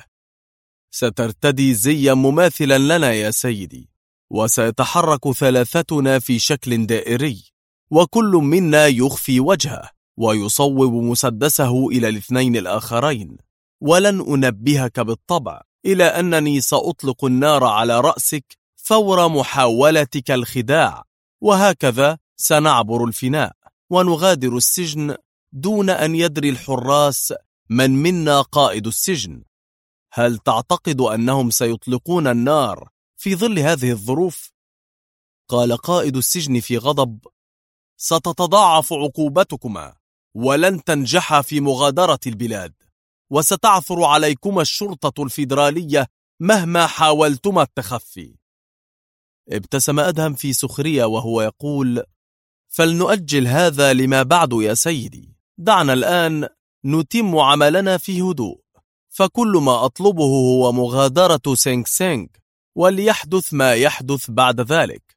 سترتدي زيا مماثلا لنا يا سيدي، وسيتحرك 3 في شكل دائري، وكل منا يخفي وجهه ويصوب مسدسه إلى 2 الآخرين، ولن أنبهك بالطبع إلى أنني سأطلق النار على رأسك فور محاولتك الخداع، وهكذا سنعبر الفناء ونغادر السجن دون أن يدري الحراس من منا قائد السجن. هل تعتقد أنهم سيطلقون النار في ظل هذه الظروف؟ قال قائد السجن في غضب: ستتضاعف عقوبتكما، ولن تنجحا في مغادرة البلاد، وستعثر عليكما الشرطة الفيدرالية مهما حاولتما التخفي. ابتسم أدهم في سخرية وهو يقول: فلنؤجل هذا لما بعد يا سيدي، دعنا الآن نتم عملنا في هدوء، فكل ما أطلبه هو مغادرة سينغ سينغ، وليحدث ما يحدث بعد ذلك.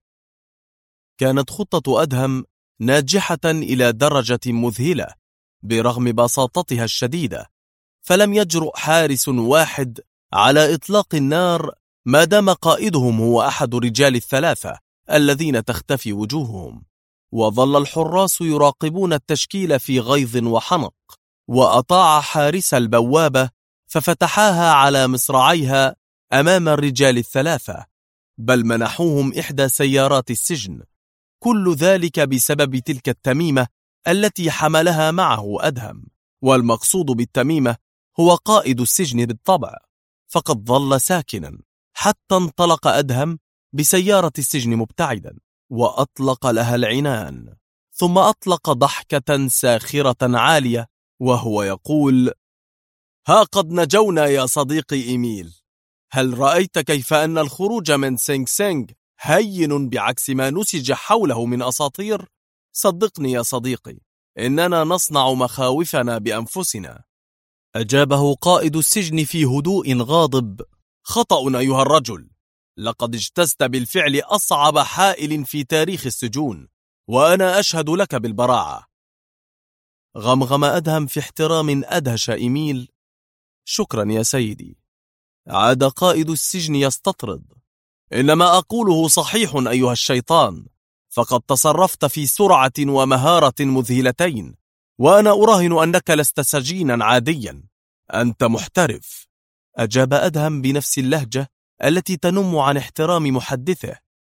كانت خطة أدهم ناجحة إلى درجة مذهلة برغم بساطتها الشديدة، فلم يجرؤ حارس واحد على إطلاق النار ما دام قائدهم هو أحد رجال ال3 الذين تختفي وجوههم. وظل الحراس يراقبون التشكيل في غيظ وحنق، وأطاع حارس البوابة ففتحاها على مصراعيها أمام الرجال ال3، بل منحوهم إحدى سيارات السجن، كل ذلك بسبب تلك التميمة التي حملها معه أدهم. والمقصود بالتميمة هو قائد السجن بالطبع، فقد ظل ساكنا حتى انطلق أدهم بسيارة السجن مبتعدا، وأطلق لها العنان، ثم أطلق ضحكة ساخرة عالية وهو يقول: ها قد نجونا يا صديقي إيميل، هل رأيت كيف أن الخروج من سينغ سينغ هين بعكس ما نسج حوله من أساطير؟ صدقني يا صديقي، إننا نصنع مخاوفنا بأنفسنا. أجابه قائد السجن في هدوء غاضب: خطأ أيها الرجل، لقد اجتزت بالفعل أصعب حائل في تاريخ السجون، وأنا أشهد لك بالبراعة. غمغم أدهم في احترام أدهش إيميل: شكرا يا سيدي. عاد قائد السجن يستطرد: إنما أقوله صحيح أيها الشيطان، فقد تصرفت في سرعة ومهارة مذهلتين، وأنا أراهن أنك لست سجينا عاديا، أنت محترف. أجاب أدهم بنفس اللهجة التي تنم عن احترام محدثه: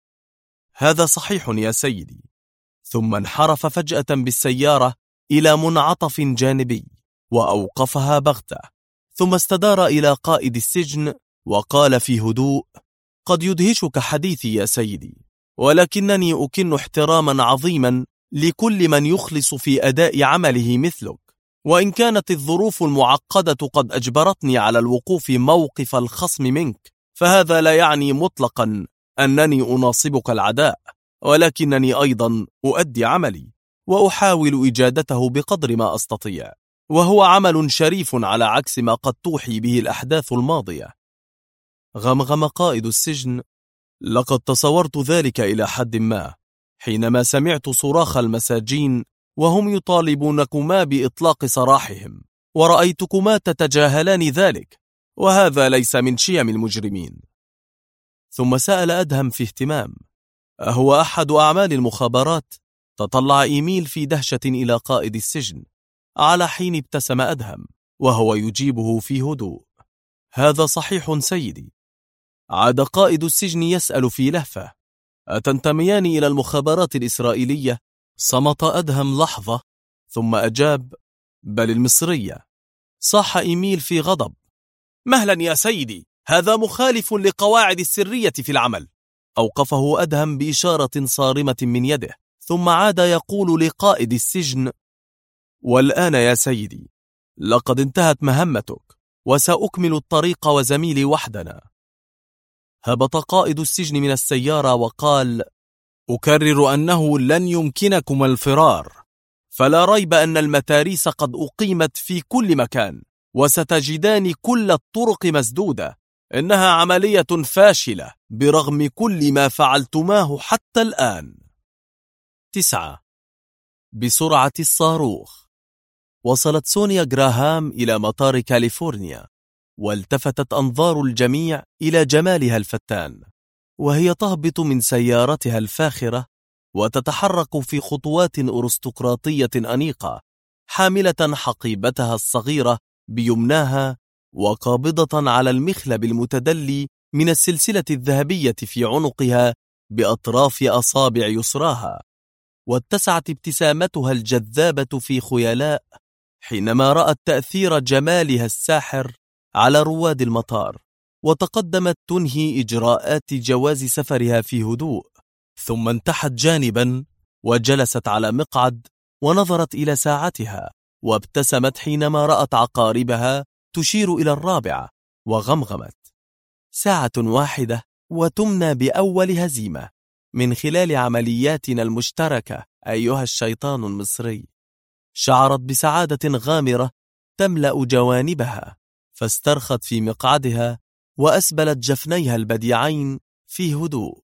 هذا صحيح يا سيدي. ثم انحرف فجأة بالسيارة إلى منعطف جانبي وأوقفها بغتة، ثم استدار إلى قائد السجن وقال في هدوء: قد يدهشك حديثي يا سيدي، ولكنني أكن احتراما عظيما لكل من يخلص في أداء عمله مثلك، وإن كانت الظروف المعقدة قد أجبرتني على الوقوف موقف الخصم منك، فهذا لا يعني مطلقا أنني أناصبك العداء، ولكنني أيضا أؤدي عملي وأحاول إجادته بقدر ما أستطيع، وهو عمل شريف على عكس ما قد توحي به الأحداث الماضية. غمغم قائد السجن: لقد تصورت ذلك إلى حد ما حينما سمعت صراخ المساجين وهم يطالبونكما بإطلاق سراحهم، ورأيتكما تتجاهلان ذلك، وهذا ليس من شيم المجرمين. ثم سأل أدهم في اهتمام: أهو أحد أعمال المخابرات؟ تطلع إيميل في دهشة إلى قائد السجن، على حين ابتسم أدهم وهو يجيبه في هدوء: هذا صحيح سيدي. عاد قائد السجن يسأل في لهفة: أتنتميان إلى المخابرات الإسرائيلية؟ صمت أدهم لحظة ثم أجاب: بل المصرية. صاح إيميل في غضب: مهلا يا سيدي، هذا مخالف لقواعد السرية في العمل. أوقفه أدهم بإشارة صارمة من يده، ثم عاد يقول لقائد السجن: والآن يا سيدي، لقد انتهت مهمتك وسأكمل الطريق وزميلي وحدنا. هبط قائد السجن من السيارة وقال: أكرر أنه لن يمكنكم الفرار، فلا ريب أن المتاريس قد أقيمت في كل مكان، وستجدان كل الطرق مسدودة. إنها عملية فاشلة برغم كل ما فعلتماه حتى الآن. 9. بسرعة الصاروخ. وصلت سونيا جراهام إلى مطار كاليفورنيا، والتفتت أنظار الجميع إلى جمالها الفتان وهي تهبط من سيارتها الفاخرة وتتحرك في خطوات أرستقراطية أنيقة، حاملة حقيبتها الصغيرة بيمناها وقابضة على المخلب المتدلي من السلسلة الذهبية في عنقها بأطراف أصابع يسراها. واتسعت ابتسامتها الجذابة في خيلاء حينما رأت تأثير جمالها الساحر على رواد المطار، وتقدمت تنهي إجراءات جواز سفرها في هدوء، ثم انتحت جانبا وجلست على مقعد ونظرت إلى ساعتها، وابتسمت حينما رأت عقاربها تشير إلى 4، وغمغمت: 1 ساعة وتمنى بأول هزيمة من خلال عملياتنا المشتركة أيها الشيطان المصري. شعرت بسعادة غامرة تملأ جوانبها، فاسترخت في مقعدها وأسبلت جفنيها البديعين في هدوء،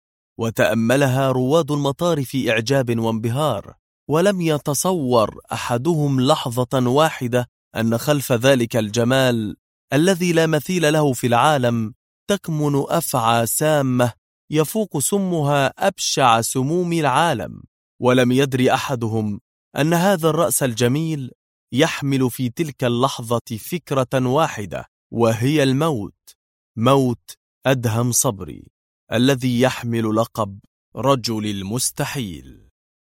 وتأملها رواد المطار في إعجاب وانبهار، ولم يتصور أحدهم لحظة واحدة أن خلف ذلك الجمال الذي لا مثيل له في العالم تكمن أفعى سامة يفوق سمها أبشع سموم العالم. ولم يدري أحدهم أن هذا الرأس الجميل يحمل في تلك اللحظة فكرة واحدة، وهي الموت، موت أدهم صبري الذي يحمل لقب رجل المستحيل.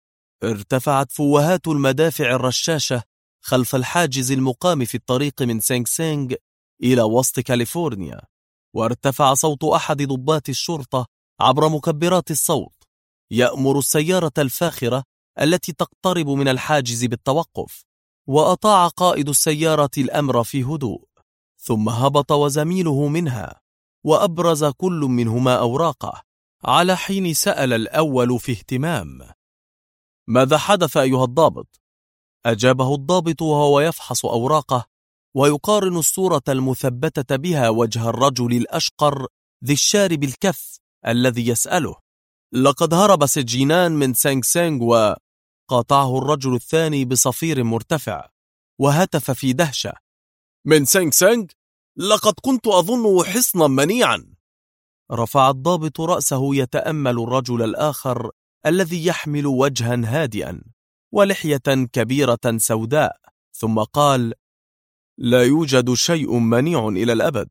ارتفعت فوهات المدافع الرشاشة خلف الحاجز المقام في الطريق من سينغ سينغ إلى وسط كاليفورنيا، وارتفع صوت أحد ضباط الشرطة عبر مكبرات الصوت يأمر السيارة الفاخرة التي تقترب من الحاجز بالتوقف، وأطاع قائد السيارة الأمر في هدوء، ثم هبط وزميله منها، وأبرز كل منهما أوراقه، على حين سأل الأول في اهتمام: ماذا حدث أيها الضابط؟ أجابه الضابط وهو يفحص أوراقه ويقارن الصورة المثبتة بها وجه الرجل الأشقر ذي الشارب الكث الذي يسأله: لقد هرب سجينان من سينغ سينغ قاطعه الرجل الثاني بصفير مرتفع وهتف في دهشة: من سينغ سينغ؟ لقد كنت أظنه حصنا منيعا. رفع الضابط رأسه يتأمل الرجل الآخر الذي يحمل وجها هادئا ولحية كبيرة سوداء، ثم قال: لا يوجد شيء منيع إلى الأبد.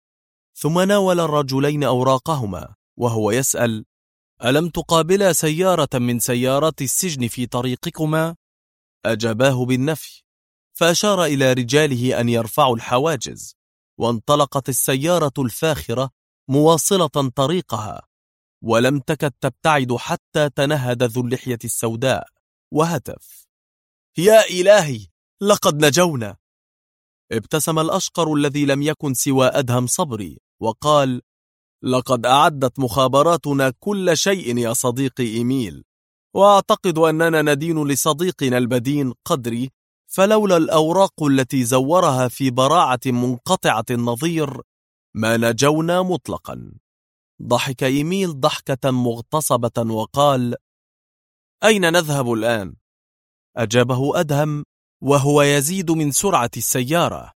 ثم ناول الرجلين أوراقهما وهو يسأل: ألم تقابلا سيارة من سيارات السجن في طريقكما؟ أجاباه بالنفي، فأشار إلى رجاله أن يرفعوا الحواجز، وانطلقت السيارة الفاخرة مواصلة طريقها، ولم تكد تبتعد حتى تنهد ذو اللحية السوداء وهتف: يا إلهي، لقد نجونا. ابتسم الأشقر الذي لم يكن سوى أدهم صبري وقال: لقد أعدت مخابراتنا كل شيء يا صديقي إيميل، وأعتقد أننا ندين لصديقنا البدين قدري، فلولا الأوراق التي زورها في براعة منقطعة النظير ما نجونا مطلقا. ضحك إيميل ضحكة مغتصبة وقال: أين نذهب الآن؟ أجابه أدهم وهو يزيد من سرعة السيارة: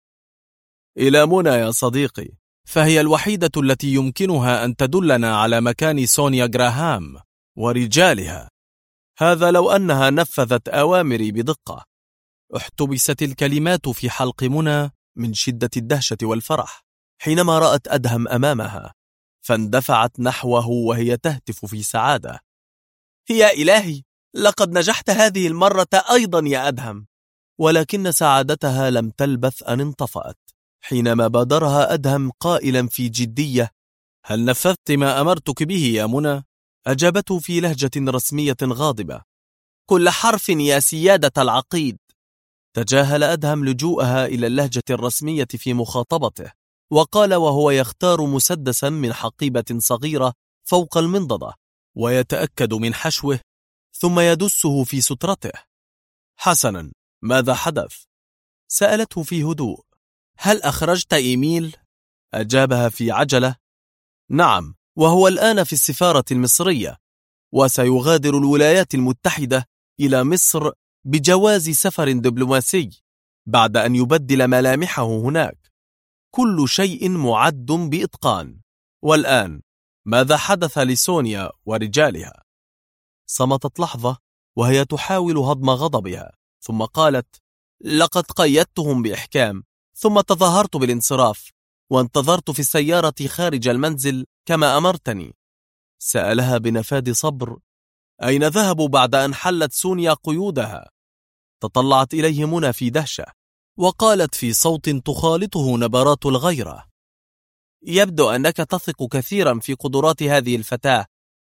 إلى منى يا صديقي، فهي الوحيدة التي يمكنها أن تدلنا على مكان سونيا غراهام ورجالها، هذا لو أنها نفذت أوامري بدقة. احتبست الكلمات في حلق منى من شدة الدهشة والفرح حينما رأت أدهم أمامها، فاندفعت نحوه وهي تهتف في سعادة: يا إلهي، لقد نجحت هذه المرة أيضا يا أدهم. ولكن سعادتها لم تلبث أن انطفأت حينما بادرها أدهم قائلا في جدية: هل نفذت ما أمرتك به يا منى؟ أجابته في لهجة رسمية غاضبة: كل حرف يا سيادة العقيد. تجاهل أدهم لجوءها إلى اللهجة الرسمية في مخاطبته، وقال وهو يختار مسدسا من حقيبة صغيرة فوق المنضدة ويتأكد من حشوه، ثم يدسه في سترته: حسنا، ماذا حدث؟ سألته في هدوء. هل أخرجت إيميل؟ أجابها في عجلة: نعم، وهو الآن في السفارة المصرية، وسيغادر الولايات المتحدة إلى مصر بجواز سفر دبلوماسي بعد أن يبدل ملامحه هناك. كل شيء معد بإتقان. والآن ماذا حدث لسونيا ورجالها؟ صمتت لحظة وهي تحاول هضم غضبها، ثم قالت: لقد قيدتهم بإحكام، ثم تظاهرت بالانصراف، وانتظرت في السيارة خارج المنزل كما أمرتني. سألها بنفاد صبر: أين ذهبوا بعد أن حلت سونيا قيودها؟ تطلعت إليه منى في دهشة وقالت في صوت تخالطه نبرات الغيرة: يبدو أنك تثق كثيرا في قدرات هذه الفتاة.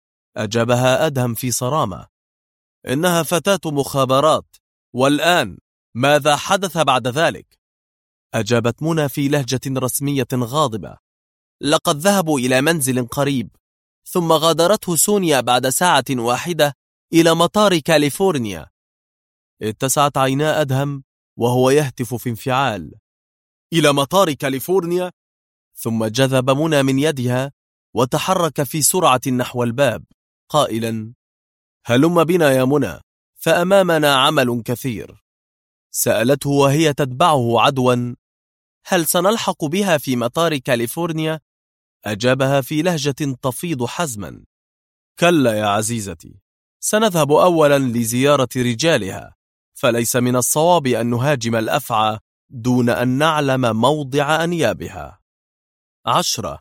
أجابها أدهم في صرامة: إنها فتاة مخابرات، والآن ماذا حدث بعد ذلك؟ أجابت منى في لهجة رسمية غاضبة: لقد ذهبوا إلى منزل قريب، ثم غادرته سونيا بعد ساعة واحدة إلى مطار كاليفورنيا. اتسعت عينا أدهم وهو يهتف في انفعال: إلى مطار كاليفورنيا؟ ثم جذب منى من يدها وتحرك في سرعة نحو الباب قائلا: هلم بنا يا منى، فأمامنا عمل كثير. سألته وهي تتبعه عدوا: هل سنلحق بها في مطار كاليفورنيا؟ أجابها في لهجة تفيض حزما: كلا يا عزيزتي، سنذهب أولا لزيارة رجالها، فليس من الصواب أن نهاجم الأفعى دون أن نعلم موضع أنيابها. 10.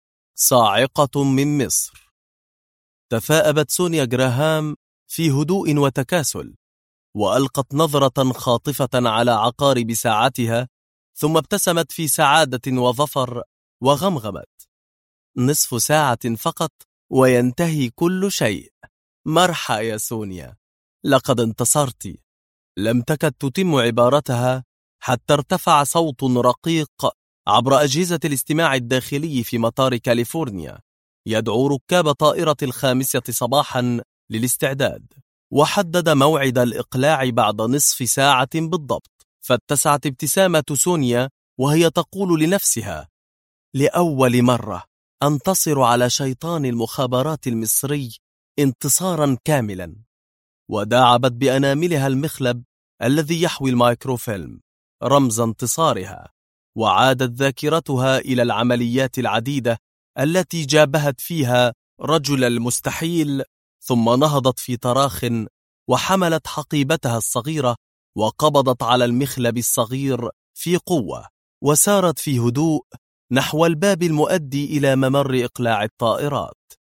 صاعقة من مصر. تثاءبت سونيا غراهام في هدوء وتكاسل، وألقت نظرة خاطفة على عقارب ساعتها، ثم ابتسمت في سعادة وظفر وغمغمت: نصف ساعة فقط وينتهي كل شيء. مرحى يا سونيا، لقد انتصرت. لم تكد تتم عبارتها حتى ارتفع صوت رقيق عبر أجهزة الاستماع الداخلي في مطار كاليفورنيا يدعو ركاب طائرة 5 صباحا للاستعداد، وحدد موعد الإقلاع بعد نصف ساعة بالضبط. فاتسعت ابتسامة سونيا وهي تقول لنفسها: لأول مرة أنتصر على شيطان المخابرات المصري انتصارا كاملا. وداعبت بأناملها المخلب الذي يحوي المايكروفيلم رمز انتصارها، وعادت ذاكرتها إلى العمليات العديدة التي جابهت فيها رجل المستحيل، ثم نهضت في تراخ وحملت حقيبتها الصغيرة وقبضت على المخلب الصغير في قوة، وسارت في هدوء نحو الباب المؤدي إلى ممر إقلاع الطائرات.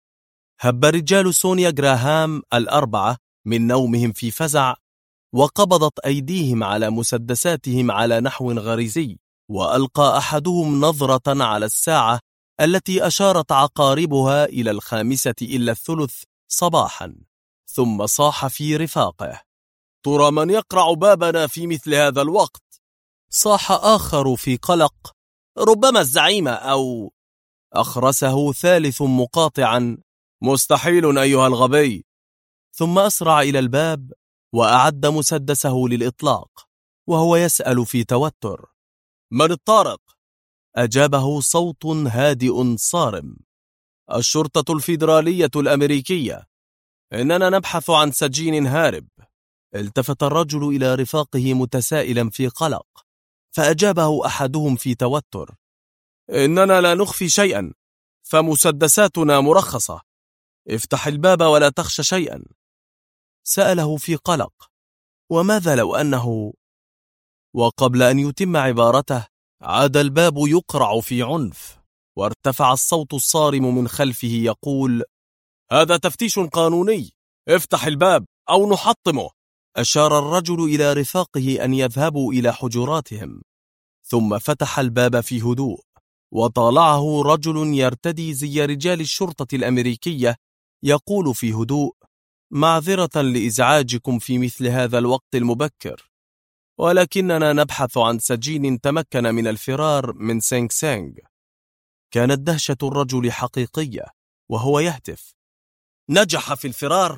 هب رجال سونيا جراهام الأربعة من نومهم في فزع، وقبضت أيديهم على مسدساتهم على نحو غريزي، وألقى أحدهم نظرة على الساعة التي أشارت عقاربها إلى 5:05 صباحا، ثم صاح في رفاقه: ترى من يقرع بابنا في مثل هذا الوقت؟ صاح آخر في قلق: ربما الزعيمة، أو أخرسه ثالث مقاطعا: مستحيل أيها الغبي. ثم أسرع إلى الباب وأعد مسدسه للإطلاق وهو يسأل في توتر: من الطارق؟ أجابه صوت هادئ صارم: الشرطة الفيدرالية الأمريكية، إننا نبحث عن سجين هارب. التفت الرجل إلى رفاقه متسائلا في قلق، فأجابه أحدهم في توتر: إننا لا نخفي شيئا، فمسدساتنا مرخصة، افتح الباب ولا تخش شيئا. سأله في قلق: وماذا لو أنه... وقبل أن يتم عبارته عاد الباب يقرع في عنف، وارتفع الصوت الصارم من خلفه يقول: هذا تفتيش قانوني، افتح الباب أو نحطمه. أشار الرجل إلى رفاقه أن يذهبوا إلى حجراتهم، ثم فتح الباب في هدوء، وطالعه رجل يرتدي زي رجال الشرطة الأمريكية يقول في هدوء: معذرة لإزعاجكم في مثل هذا الوقت المبكر، ولكننا نبحث عن سجين تمكن من الفرار من سينغ سينغ. كانت دهشة الرجل حقيقية وهو يهتف: نجح في الفرار؟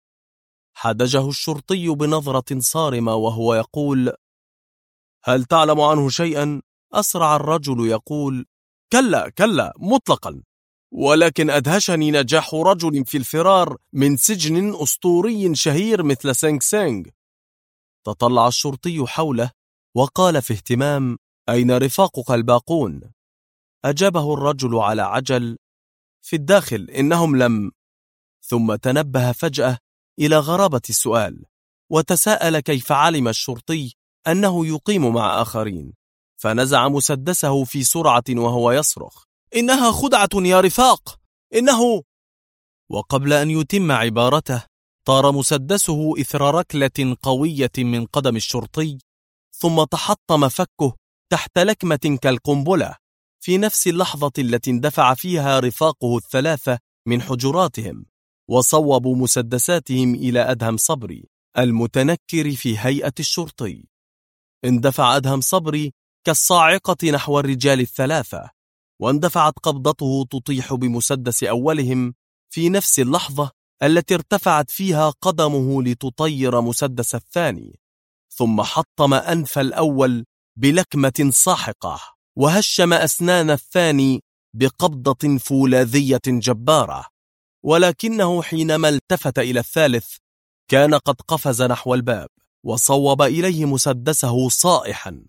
حدجه الشرطي بنظرة صارمة وهو يقول: هل تعلم عنه شيئا؟ أسرع الرجل يقول: كلا مطلقا، ولكن أدهشني نجاح رجل في الفرار من سجن أسطوري شهير مثل سينغ سينغ. تطلع الشرطي حوله وقال في اهتمام: أين رفاقك الباقون؟ أجابه الرجل على عجل: في الداخل، إنهم لم... ثم تنبه فجأة إلى غرابة السؤال، وتساءل كيف علم الشرطي أنه يقيم مع آخرين، فنزع مسدسه في سرعة وهو يصرخ: إنها خدعة يا رفاق، إنه... وقبل أن يتم عبارته طار مسدسه إثر ركلة قوية من قدم الشرطي، ثم تحطم فكه تحت لكمة كالقنبلة في نفس اللحظة التي اندفع فيها رفاقه الثلاثة من حجراتهم، وصوبوا مسدساتهم إلى أدهم صبري المتنكر في هيئة الشرطي. اندفع أدهم صبري كالصاعقة نحو الرجال الثلاثة، واندفعت قبضته تطيح بمسدس أولهم في نفس اللحظة التي ارتفعت فيها قدمه لتطير مسدس الثاني، ثم حطم أنف الأول بلكمة ساحقة، وهشم أسنان الثاني بقبضة فولاذية جبارة، ولكنه حينما التفت إلى الثالث كان قد قفز نحو الباب وصوب إليه مسدسه صائحا: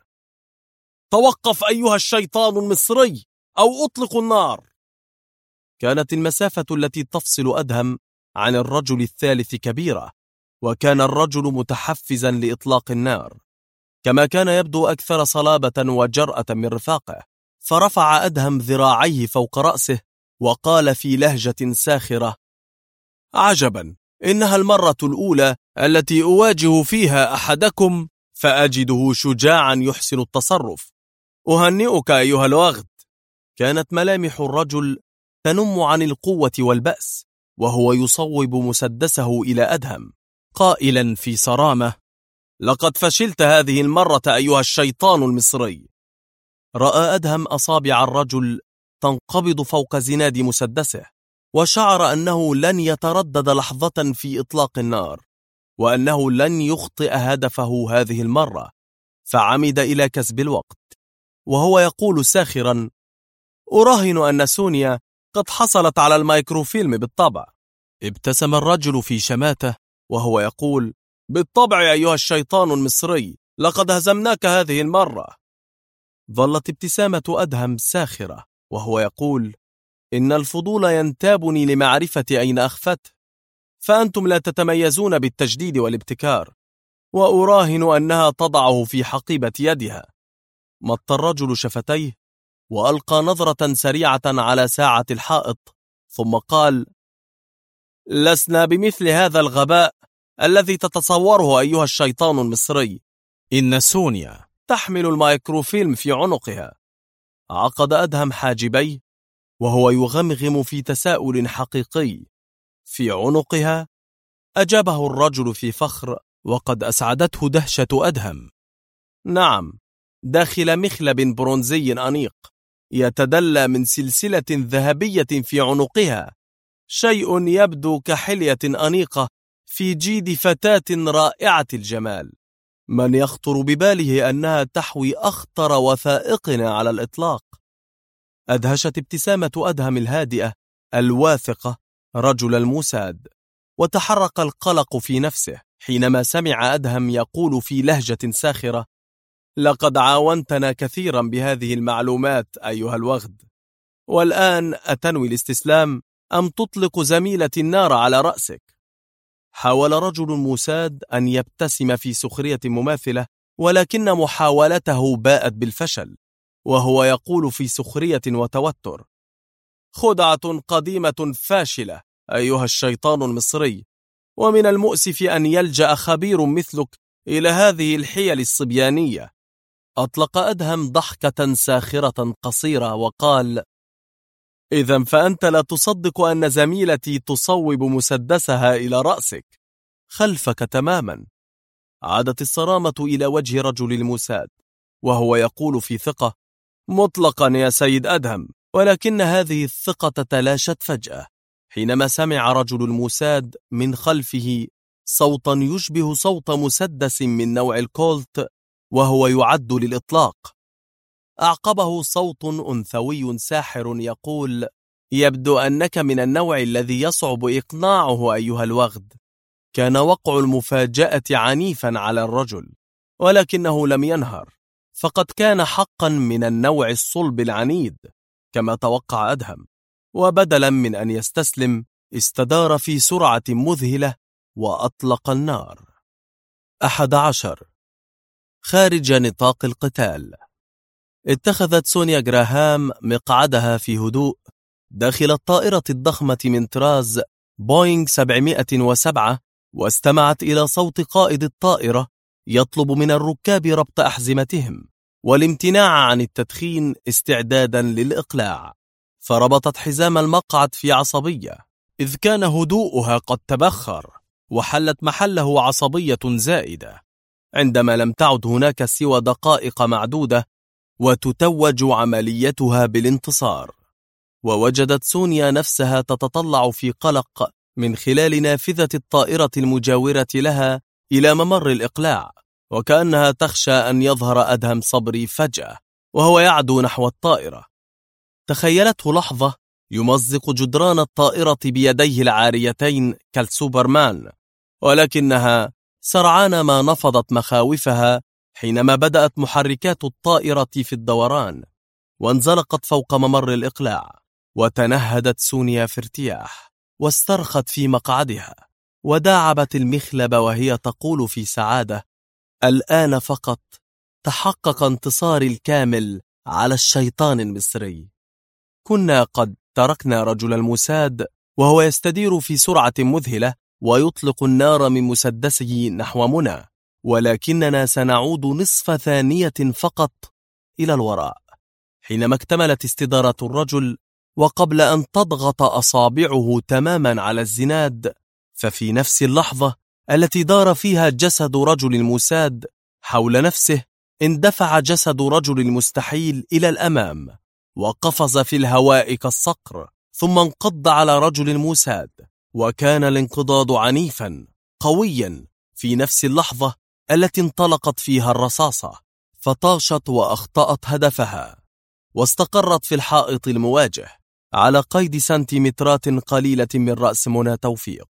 توقف أيها الشيطان المصري أو أطلق النار. كانت المسافة التي تفصل أدهم عن الرجل الثالث كبيرة، وكان الرجل متحفزا لإطلاق النار، كما كان يبدو أكثر صلابة وجرأة من رفاقه. فرفع أدهم ذراعيه فوق رأسه وقال في لهجة ساخرة: عجبا، إنها المرة الأولى التي أواجه فيها أحدكم فأجده شجاعا يحسن التصرف. أهنئك أيها الوغد. كانت ملامح الرجل تنم عن القوة والبأس وهو يصوب مسدسه إلى أدهم، قائلا في صرامة: لقد فشلت هذه المرة أيها الشيطان المصري. رأى أدهم أصابع الرجل تنقبض فوق زناد مسدسه، وشعر أنه لن يتردد لحظة في إطلاق النار، وأنه لن يخطئ هدفه هذه المرة، فعمد إلى كسب الوقت وهو يقول ساخرا: أراهن أن سونيا قد حصلت على الميكروفيلم بالطبع. ابتسم الرجل في شماته وهو يقول: بالطبع أيها الشيطان المصري، لقد هزمناك هذه المرة. ظلت ابتسامة أدهم ساخرة وهو يقول: إن الفضول ينتابني لمعرفة أين أخفته، فأنتم لا تتميزون بالتجديد والابتكار، وأراهن أنها تضعه في حقيبة يدها. مط الرجل شفتيه وألقى نظرة سريعة على ساعة الحائط، ثم قال: لسنا بمثل هذا الغباء الذي تتصوره أيها الشيطان المصري. إن سونيا تحمل المايكروفيلم في عنقها. عقد أدهم حاجبيه وهو يغمغم في تساؤل حقيقي. في عنقها؟ أجابه الرجل في فخر، وقد أسعدته دهشة أدهم. نعم، داخل مخلب برونزي أنيق يتدلى من سلسلة ذهبية في عنقها، شيء يبدو كحلية أنيقة في جيد فتاة رائعة الجمال. من يخطر بباله أنها تحوي أخطر وثائقنا على الإطلاق؟ أدهشت ابتسامة أدهم الهادئة الواثقة رجل الموساد، وتحرك القلق في نفسه حينما سمع أدهم يقول في لهجة ساخرة: لقد عاونتنا كثيرا بهذه المعلومات أيها الوغد، والآن أتنوي الاستسلام أم تطلق زميلة النار على رأسك؟ حاول رجل موساد أن يبتسم في سخرية مماثلة، ولكن محاولته باءت بالفشل، وهو يقول في سخرية وتوتر: خدعة قديمة فاشلة أيها الشيطان المصري، ومن المؤسف أن يلجأ خبير مثلك إلى هذه الحيل الصبيانية. أطلق أدهم ضحكة ساخرة قصيرة وقال: إذن فأنت لا تصدق أن زميلتي تصوب مسدسها إلى رأسك خلفك تماما. عادت الصرامة إلى وجه رجل الموساد وهو يقول في ثقة: مطلقا يا سيد أدهم. ولكن هذه الثقة تلاشت فجأة حينما سمع رجل الموساد من خلفه صوتا يشبه صوت مسدس من نوع الكولت وهو يعد للإطلاق. أعقبه صوت أنثوي ساحر يقول: يبدو أنك من النوع الذي يصعب إقناعه أيها الوغد. كان وقع المفاجأة عنيفا على الرجل، ولكنه لم ينهر، فقد كان حقا من النوع الصلب العنيد كما توقع أدهم، وبدلا من أن يستسلم استدار في سرعة مذهلة وأطلق النار. 11. خارج نطاق القتال. اتخذت سونيا جراهام مقعدها في هدوء داخل الطائرة الضخمة من طراز بوينغ 707، واستمعت إلى صوت قائد الطائرة يطلب من الركاب ربط أحزمتهم والامتناع عن التدخين استعدادا للإقلاع. فربطت حزام المقعد في عصبية، إذ كان هدوءها قد تبخر وحلت محله عصبية زائدة عندما لم تعد هناك سوى دقائق معدودة وتتوج عمليتها بالانتصار. ووجدت سونيا نفسها تتطلع في قلق من خلال نافذة الطائرة المجاورة لها إلى ممر الإقلاع، وكأنها تخشى أن يظهر أدهم صبري فجأة وهو يعدو نحو الطائرة. تخيلته لحظة يمزق جدران الطائرة بيديه العاريتين كالسوبرمان، ولكنها سرعان ما نفضت مخاوفها حينما بدأت محركات الطائرة في الدوران وانزلقت فوق ممر الإقلاع. وتنهدت سونيا في ارتياح واسترخت في مقعدها وداعبت المخلب وهي تقول في سعادة: الآن فقط تحقق انتصاري الكامل على الشيطان المصري. كنا قد تركنا رجل الموساد وهو يستدير في سرعة مذهلة ويطلق النار من مسدسه نحو منى، ولكننا سنعود نصف ثانية فقط إلى الوراء حينما اكتملت استدارة الرجل، وقبل أن تضغط أصابعه تماما على الزناد، ففي نفس اللحظة التي دار فيها جسد رجل الموساد حول نفسه اندفع جسد رجل المستحيل إلى الأمام وقفز في الهواء كالصقر، ثم انقض على رجل الموساد. وكان الانقضاض عنيفا قويا في نفس اللحظة التي انطلقت فيها الرصاصة، فطاشت وأخطأت هدفها واستقرت في الحائط المواجه على قيد سنتيمترات قليلة من رأس منى توفيق.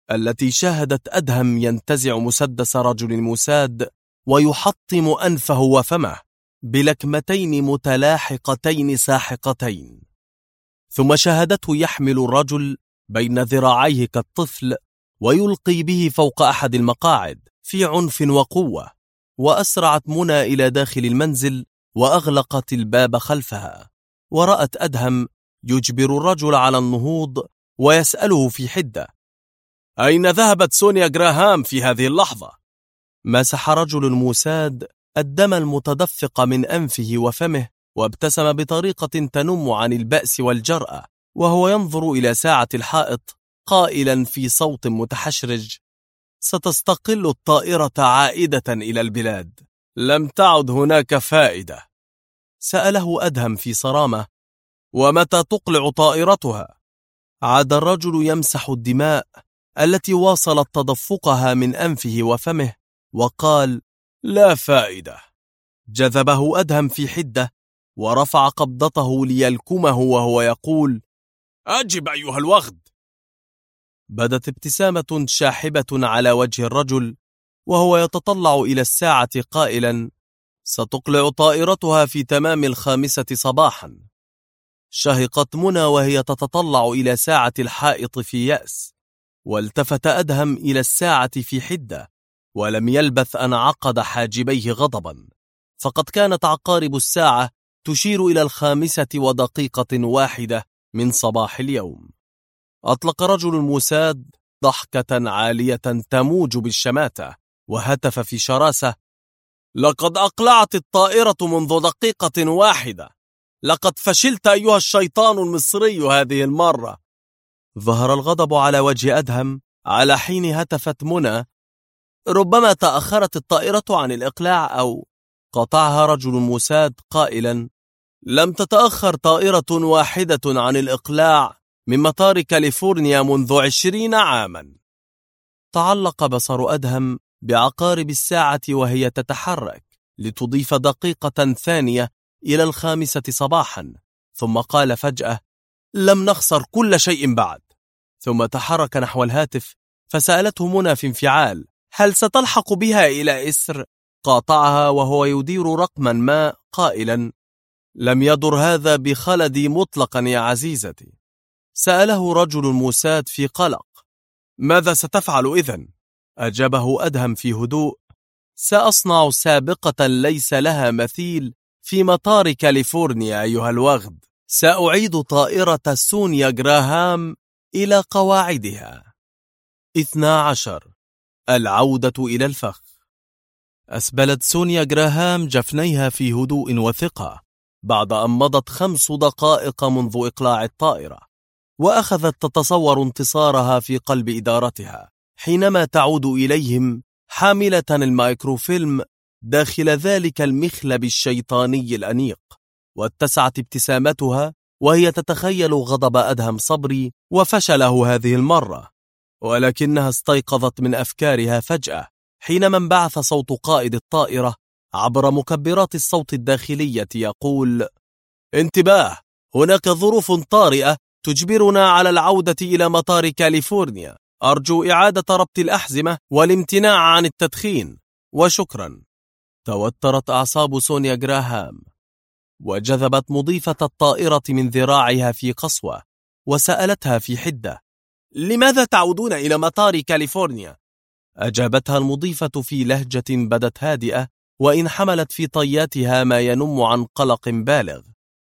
التي شاهدت أدهم ينتزع مسدس رجل الموساد ويحطم أنفه وفمه بلكمتين متلاحقتين ساحقتين، ثم شاهدته يحمل الرجل بين ذراعيه كالطفل ويلقي به فوق أحد المقاعد في عنف وقوة. وأسرعت منى إلى داخل المنزل وأغلقت الباب خلفها، ورأت أدهم يجبر الرجل على النهوض ويسأله في حدة: أين ذهبت سونيا جراهام في هذه اللحظة؟ مسح رجل الموساد الدم المتدفق من أنفه وفمه وابتسم بطريقة تنم عن البأس والجرأة وهو ينظر إلى ساعة الحائط، قائلا في صوت متحشرج: ستستقل الطائرة عائدة إلى البلاد، لم تعد هناك فائدة. سأله أدهم في صرامة: ومتى تقلع طائرتها؟ عاد الرجل يمسح الدماء التي واصلت تدفقها من أنفه وفمه وقال: لا فائدة. جذبه أدهم في حدة ورفع قبضته ليلكمه وهو يقول: أجب أيها الوغد. بدت ابتسامة شاحبة على وجه الرجل وهو يتطلع إلى الساعة قائلا: ستقلع طائرتها في تمام 5 صباحا. شهقت منى وهي تتطلع إلى ساعة الحائط في يأس، والتفت أدهم إلى الساعة في حدة، ولم يلبث أن عقد حاجبيه غضبا، فقد كانت عقارب الساعة تشير إلى 5:01 من صباح اليوم. أطلق رجل الموساد ضحكة عالية تموج بالشماتة وهتف في شراسة: لقد أقلعت الطائرة منذ دقيقة واحدة، لقد فشلت أيها الشيطان المصري هذه المرة. ظهر الغضب على وجه أدهم على حين هتفت منى: ربما تأخرت الطائرة عن الإقلاع أو... قطعها رجل الموساد قائلا: لم تتأخر طائرة واحدة عن الإقلاع من مطار كاليفورنيا منذ 20 عاما. تعلق بصر أدهم بعقارب الساعة وهي تتحرك لتضيف دقيقة ثانية إلى 5 صباحا، ثم قال فجأة: لم نخسر كل شيء بعد. ثم تحرك نحو الهاتف فسألته منى في انفعال: هل ستلحق بها إلى إسر؟ قاطعها وهو يدير رقما ما قائلا: لم يدر هذا بخلدي مطلقا يا عزيزتي. سأله رجل الموساد في قلق: ماذا ستفعل إذن؟ أجابه أدهم في هدوء: سأصنع سابقة ليس لها مثيل في مطار كاليفورنيا أيها الوغد، سأعيد طائرة سونيا جراهام إلى قواعدها. 12. العودة إلى الفخ. أسبلت سونيا جراهام جفنيها في هدوء وثقة بعد أن مضت 5 دقائق منذ إقلاع الطائرة، وأخذت تتصور انتصارها في قلب إدارتها حينما تعود إليهم حاملة الميكروفيلم داخل ذلك المخلب الشيطاني الأنيق. واتسعت ابتسامتها وهي تتخيل غضب أدهم صبري وفشله هذه المرة، ولكنها استيقظت من أفكارها فجأة حينما انبعث صوت قائد الطائرة عبر مكبرات الصوت الداخلية يقول: انتباه، هناك ظروف طارئة تجبرنا على العودة إلى مطار كاليفورنيا، أرجو إعادة ربط الأحزمة والامتناع عن التدخين، وشكرا. توترت أعصاب سونيا جراهام، وجذبت مضيفة الطائرة من ذراعها في قسوة وسألتها في حدة: لماذا تعودون إلى مطار كاليفورنيا؟ أجابتها المضيفة في لهجة بدت هادئة وإن حملت في طياتها ما ينم عن قلق بالغ: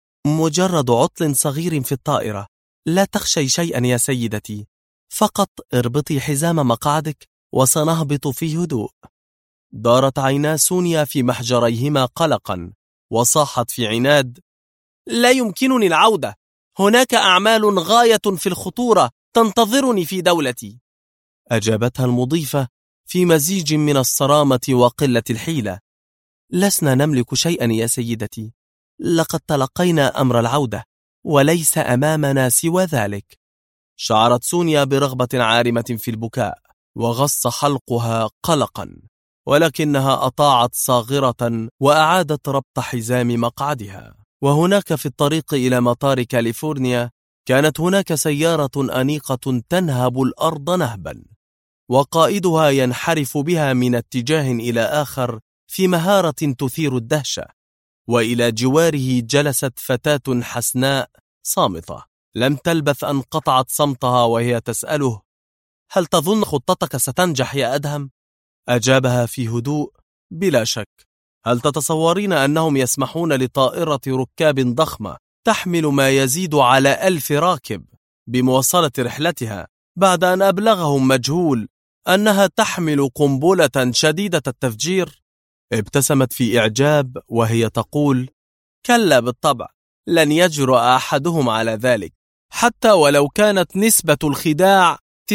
مجرد عطل صغير في الطائرة، لا تخشي شيئا يا سيدتي، فقط اربطي حزام مقعدك وسنهبط في هدوء. دارت عينا سونيا في محجريهما قلقا وصاحت في عناد: لا يمكنني العودة، هناك أعمال غاية في الخطورة تنتظرني في دولتي. أجابتها المضيفة في مزيج من الصرامة وقلة الحيلة: لسنا نملك شيئا يا سيدتي، لقد تلقينا أمر العودة وليس أمامنا سوى ذلك. شعرت سونيا برغبة عارمة في البكاء وغص حلقها قلقا، ولكنها أطاعت صاغرة وأعادت ربط حزام مقعدها. وهناك في الطريق إلى مطار كاليفورنيا كانت هناك سيارة أنيقة تنهب الأرض نهبا، وقائدها ينحرف بها من اتجاه إلى آخر في مهارة تثير الدهشة. وإلى جواره جلست فتاة حسناء صامتة، لم تلبث أن قطعت صمتها وهي تسأله: هل تظن خطتك ستنجح يا أدهم؟ أجابها في هدوء: بلا شك. هل تتصورين أنهم يسمحون لطائرة ركاب ضخمة تحمل ما يزيد على 1000 راكب بمواصلة رحلتها بعد أن أبلغهم مجهول أنها تحمل قنبلة شديدة التفجير؟ ابتسمت في إعجاب وهي تقول: كلا بالطبع، لن يجرؤ أحدهم على ذلك حتى ولو كانت نسبة الخداع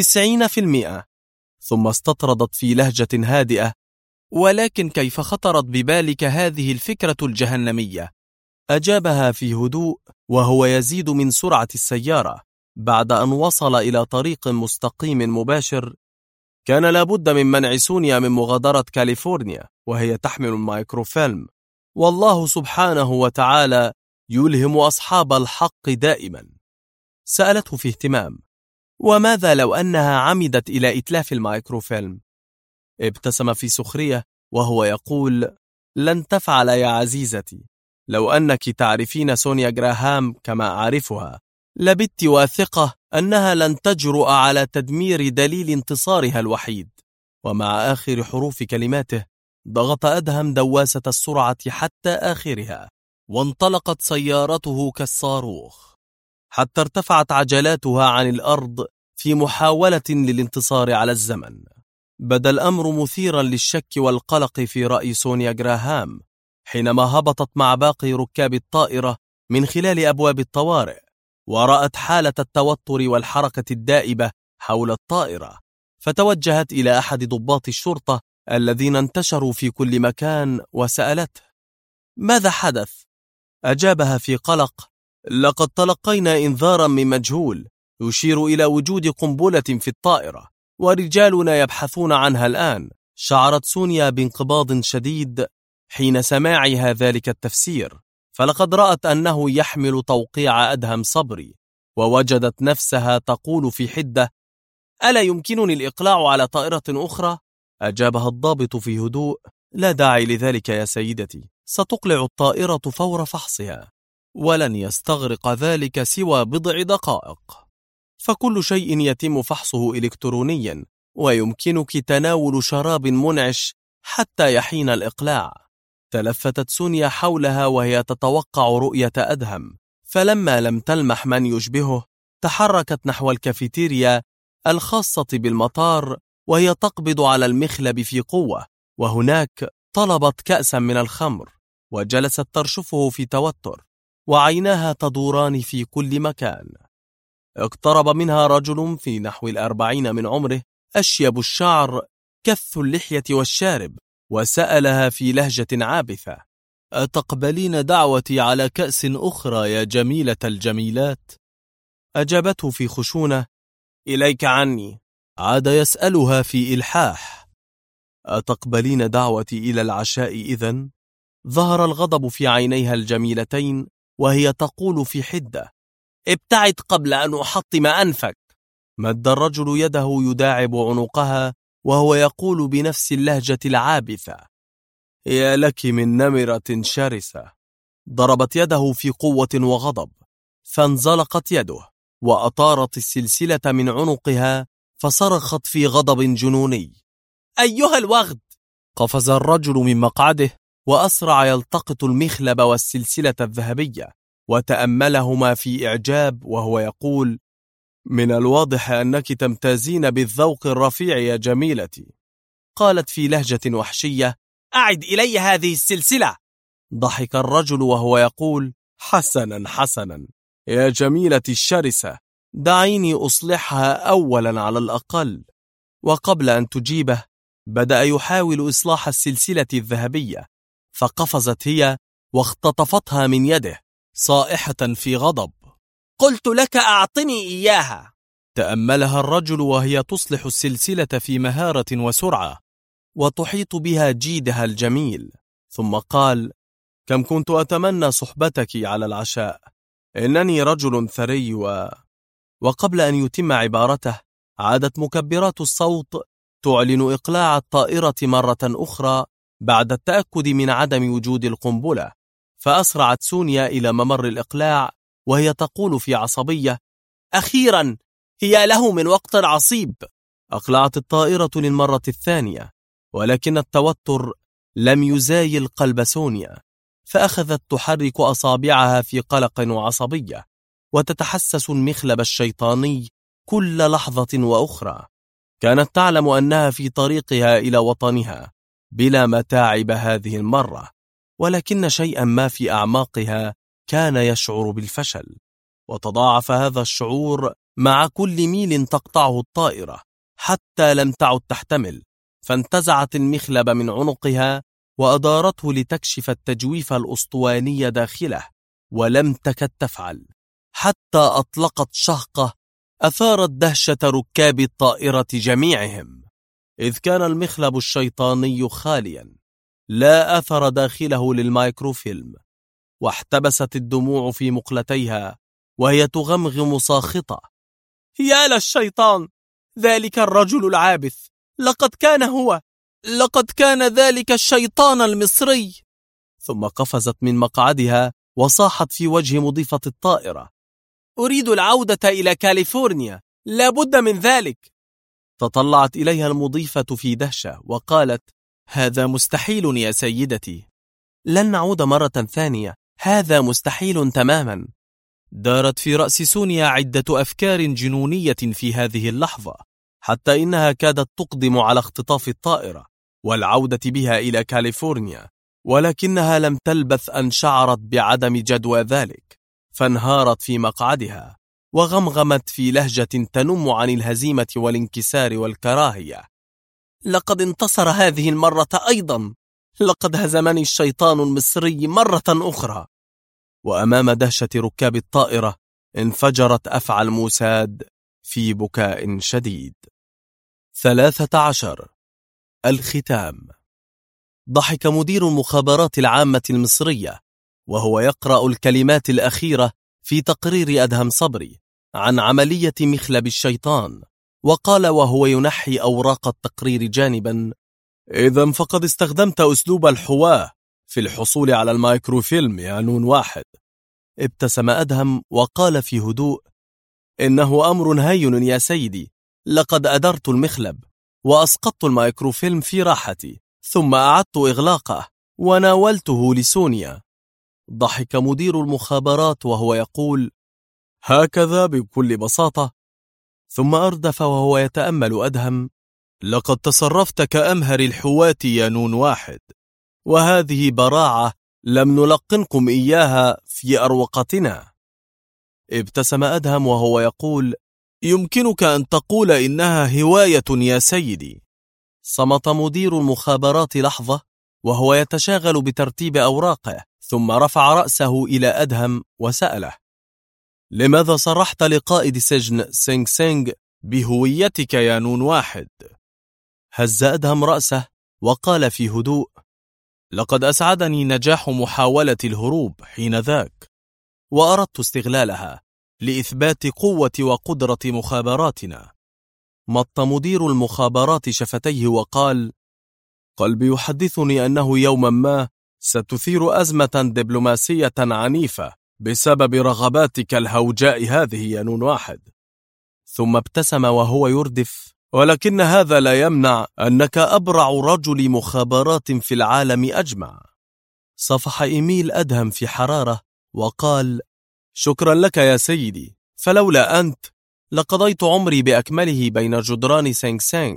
90%. ثم استطردت في لهجة هادئة: ولكن كيف خطرت ببالك هذه الفكرة الجهنمية؟ أجابها في هدوء وهو يزيد من سرعة السيارة. بعد أن وصل إلى طريق مستقيم مباشر، كان لابد من منع سونيا من مغادرة كاليفورنيا وهي تحمل المايكروفيلم، والله سبحانه وتعالى يلهم أصحاب الحق دائما. سألته في اهتمام: وماذا لو أنها عمدت إلى إتلاف المايكروفيلم؟ ابتسم في سخرية وهو يقول: لن تفعل يا عزيزتي. لو أنك تعرفين سونيا جراهام كما أعرفها، لبت واثقة أنها لن تجرؤ على تدمير دليل انتصارها الوحيد. ومع آخر حروف كلماته ضغط أدهم دواسة السرعة حتى آخرها، وانطلقت سيارته كالصاروخ حتى ارتفعت عجلاتها عن الأرض في محاولة للانتصار على الزمن. بدا الأمر مثيرا للشك والقلق في رأي سونيا جراهام حينما هبطت مع باقي ركاب الطائرة من خلال أبواب الطوارئ، ورأت حالة التوتر والحركة الدائبة حول الطائرة، فتوجهت إلى أحد ضباط الشرطة الذين انتشروا في كل مكان وسألته: ماذا حدث؟ أجابها في قلق: لقد تلقينا إنذارا من مجهول يشير إلى وجود قنبلة في الطائرة، ورجالنا يبحثون عنها الآن. شعرت سونيا بانقباض شديد حين سماعها ذلك التفسير، فلقد رأت أنه يحمل توقيع أدهم صبري، ووجدت نفسها تقول في حدة: ألا يمكنني الإقلاع على طائرة أخرى؟ أجابها الضابط في هدوء: لا داعي لذلك يا سيدتي، ستقلع الطائرة فور فحصها، ولن يستغرق ذلك سوى بضع دقائق، فكل شيء يتم فحصه إلكترونيا، ويمكنك تناول شراب منعش حتى يحين الإقلاع. تلفتت سونيا حولها وهي تتوقع رؤية أدهم، فلما لم تلمح من يشبهه تحركت نحو الكافيتيريا الخاصة بالمطار وهي تقبض على المخلب في قوة، وهناك طلبت كأسا من الخمر وجلست ترشفه في توتر، وعيناها تدوران في كل مكان. اقترب منها رجل في نحو 40 من عمره، أشيب الشعر، كث اللحية والشارب، وسألها في لهجة عابثة: أتقبلين دعوتي على كأس أخرى يا جميلة الجميلات؟ أجابته في خشونة: إليك عني. عاد يسألها في إلحاح: أتقبلين دعوتي إلى العشاء إذن؟ ظهر الغضب في عينيها الجميلتين وهي تقول في حدة: ابتعد قبل أن أحطم أنفك. مد الرجل يده يداعب عنقها وهو يقول بنفس اللهجة العابثة: يا لك من نمرة شرسة. ضربت يده في قوة وغضب، فانزلقت يده وأطارت السلسلة من عنقها، فصرخت في غضب جنوني: أيها الوغد! قفز الرجل من مقعده وأسرع يلتقط المخلب والسلسلة الذهبية، وتأملهما في إعجاب وهو يقول: من الواضح أنك تمتازين بالذوق الرفيع يا جميلتي. قالت في لهجة وحشية: أعد إلي هذه السلسلة. ضحك الرجل وهو يقول: حسنا حسنا يا جميلتي الشرسة، دعيني أصلحها أولا على الأقل. وقبل أن تجيبه بدأ يحاول إصلاح السلسلة الذهبية، فقفزت هي واختطفتها من يده صائحة في غضب: قلت لك أعطني إياها. تأملها الرجل وهي تصلح السلسلة في مهارة وسرعة، وتحيط بها جيدها الجميل، ثم قال: كم كنت أتمنى صحبتك على العشاء، إنني رجل ثري وقبل أن يتم عبارته عادت مكبرات الصوت تعلن إقلاع الطائرة مرة أخرى بعد التأكد من عدم وجود القنبلة، فأسرعت سونيا إلى ممر الإقلاع وهي تقول في عصبية: أخيرا، هي له من وقت عصيب. أقلعت الطائرة للمرة الثانية، ولكن التوتر لم يزايل قلب سونيا، فأخذت تحرك أصابعها في قلق وعصبية وتتحسس المخلب الشيطاني كل لحظة وأخرى. كانت تعلم أنها في طريقها إلى وطنها بلا متاعب هذه المرة، ولكن شيئا ما في أعماقها كان يشعر بالفشل، وتضاعف هذا الشعور مع كل ميل تقطعه الطائرة، حتى لم تعد تحتمل، فانتزعت المخلب من عنقها وأدارته لتكشف التجويف الأسطواني داخله، ولم تكد تفعل حتى أطلقت شهقة أثارت دهشة ركاب الطائرة جميعهم، إذ كان المخلب الشيطاني خاليا لا أثر داخله للمايكروفيلم، واحتبست الدموع في مقلتيها وهي تغمغم ساخطة: يا للشيطان، ذلك الرجل العابث، لقد كان ذلك الشيطان المصري. ثم قفزت من مقعدها وصاحت في وجه مضيفة الطائرة: أريد العودة إلى كاليفورنيا، لا بد من ذلك. تطلعت إليها المضيفة في دهشة وقالت: هذا مستحيل يا سيدتي، لن نعود مرة ثانية، هذا مستحيل تماما. دارت في رأس سونيا عدة أفكار جنونية في هذه اللحظة، حتى إنها كادت تقدم على اختطاف الطائرة والعودة بها إلى كاليفورنيا، ولكنها لم تلبث أن شعرت بعدم جدوى ذلك، فانهارت في مقعدها وغمغمت في لهجة تنم عن الهزيمة والانكسار والكراهية: لقد انتصر هذه المرة أيضا، لقد هزمني الشيطان المصري مرة أخرى. وأمام دهشة ركاب الطائرة انفجرت أفعى الموساد في بكاء شديد. 13. الختام. ضحك مدير المخابرات العامة المصرية وهو يقرأ الكلمات الأخيرة في تقرير أدهم صبري عن عملية مخلب الشيطان، وقال وهو ينحي أوراق التقرير جانبا: إذن فقد استخدمت أسلوب الحواة في الحصول على المايكروفيلم يا نون واحد. ابتسم أدهم وقال في هدوء: إنه أمر هين يا سيدي، لقد أدرت المخلب وأسقطت المايكروفيلم في راحتي، ثم أعدت إغلاقه وناولته لسونيا. ضحك مدير المخابرات وهو يقول: هكذا بكل بساطة. ثم أردف وهو يتأمل أدهم: لقد تصرفت كأمهر الحواة يا نون واحد، وهذه براعة لم نلقنكم إياها في أروقتنا. ابتسم أدهم وهو يقول: يمكنك أن تقول إنها هواية يا سيدي. صمت مدير المخابرات لحظة وهو يتشاغل بترتيب أوراقه، ثم رفع رأسه إلى أدهم وسأله: لماذا صرحت لقائد سجن سينغ سينغ بهويتك يا نون واحد؟ هز أدهم رأسه وقال في هدوء: لقد أسعدني نجاح محاولة الهروب حين ذاك، وأردت استغلالها لإثبات قوة وقدرة مخابراتنا. مط مدير المخابرات شفتيه وقال: قلبي يحدثني أنه يوما ما ستثير أزمة دبلوماسية عنيفة بسبب رغباتك الهوجاء هذه يا نون واحد. ثم ابتسم وهو يردف: ولكن هذا لا يمنع أنك أبرع رجل مخابرات في العالم أجمع. صفح إيميل أدهم في حرارة وقال: شكرا لك يا سيدي، فلولا أنت لقضيت عمري بأكمله بين جدران سينغ سينغ.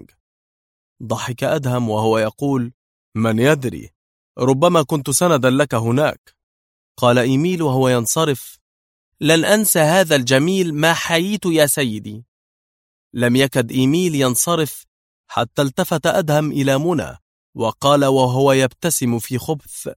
ضحك أدهم وهو يقول: من يدري، ربما كنت سندا لك هناك. قال إيميل وهو ينصرف: لن أنسى هذا الجميل ما حييت يا سيدي. لم يكد إيميل ينصرف حتى التفت أدهم إلى منى وقال وهو يبتسم في خبث: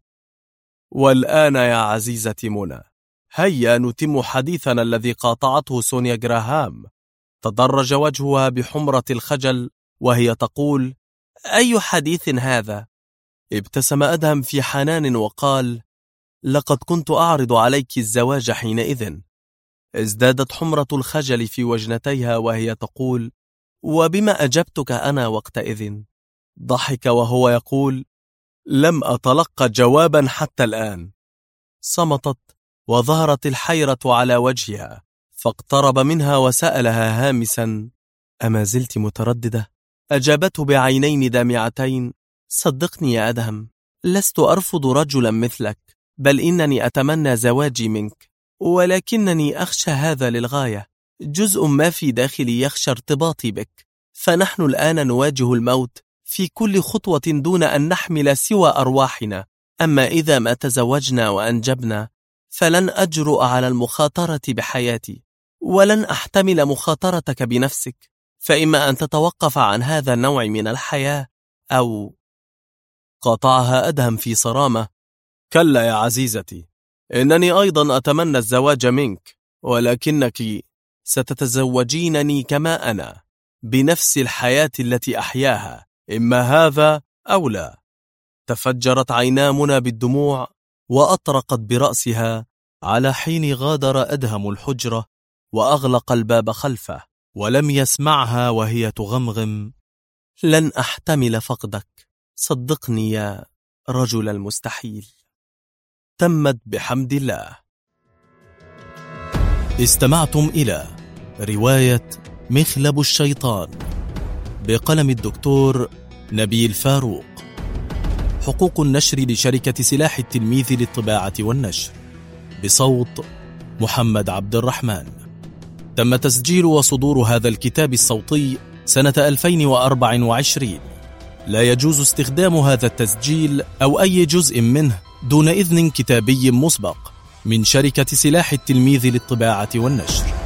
والآن يا عزيزتي منى، هيا نتم حديثنا الذي قاطعته سونيا جراهام. تدرج وجهها بحمرة الخجل وهي تقول: أي حديث هذا؟ ابتسم أدهم في حنان وقال: لقد كنت أعرض عليك الزواج حينئذ. ازدادت حمرة الخجل في وجنتيها وهي تقول: وبما أجبتك أنا وقتئذ؟ ضحك وهو يقول: لم أتلقى جوابا حتى الآن. صمتت وظهرت الحيرة على وجهها، فاقترب منها وسألها هامسا: أما زلت مترددة؟ أجابته بعينين دامعتين: صدقني يا أدهم، لست أرفض رجلا مثلك، بل إنني أتمنى زواجي منك، ولكنني أخشى هذا للغاية. جزء ما في داخلي يخشى ارتباطي بك، فنحن الآن نواجه الموت في كل خطوة دون أن نحمل سوى أرواحنا. أما إذا ما تزوجنا وأنجبنا فلن أجرؤ على المخاطرة بحياتي، ولن أحتمل مخاطرتك بنفسك، فإما أن تتوقف عن هذا النوع من الحياة أو... قاطعها أدهم في صرامة: كلا يا عزيزتي، إنني أيضا أتمنى الزواج منك، ولكنك ستتزوجينني كما أنا، بنفس الحياة التي أحياها، إما هذا أو لا. تفجرت عينا منى بالدموع وأطرقت برأسها، على حين غادر أدهم الحجرة وأغلق الباب خلفه، ولم يسمعها وهي تغمغم: لن أحتمل فقدك، صدقني يا رجل المستحيل. تمت بحمد الله. استمعتم إلى رواية مخلب الشيطان بقلم الدكتور نبيل فاروق. حقوق النشر لشركة سلاح التلميذ للطباعة والنشر، بصوت محمد عبد الرحمن. تم تسجيل وصدور هذا الكتاب الصوتي سنة 2024. لا يجوز استخدام هذا التسجيل أو أي جزء منه دون إذن كتابي مسبق من شركة سلاح التلميذ للطباعة والنشر.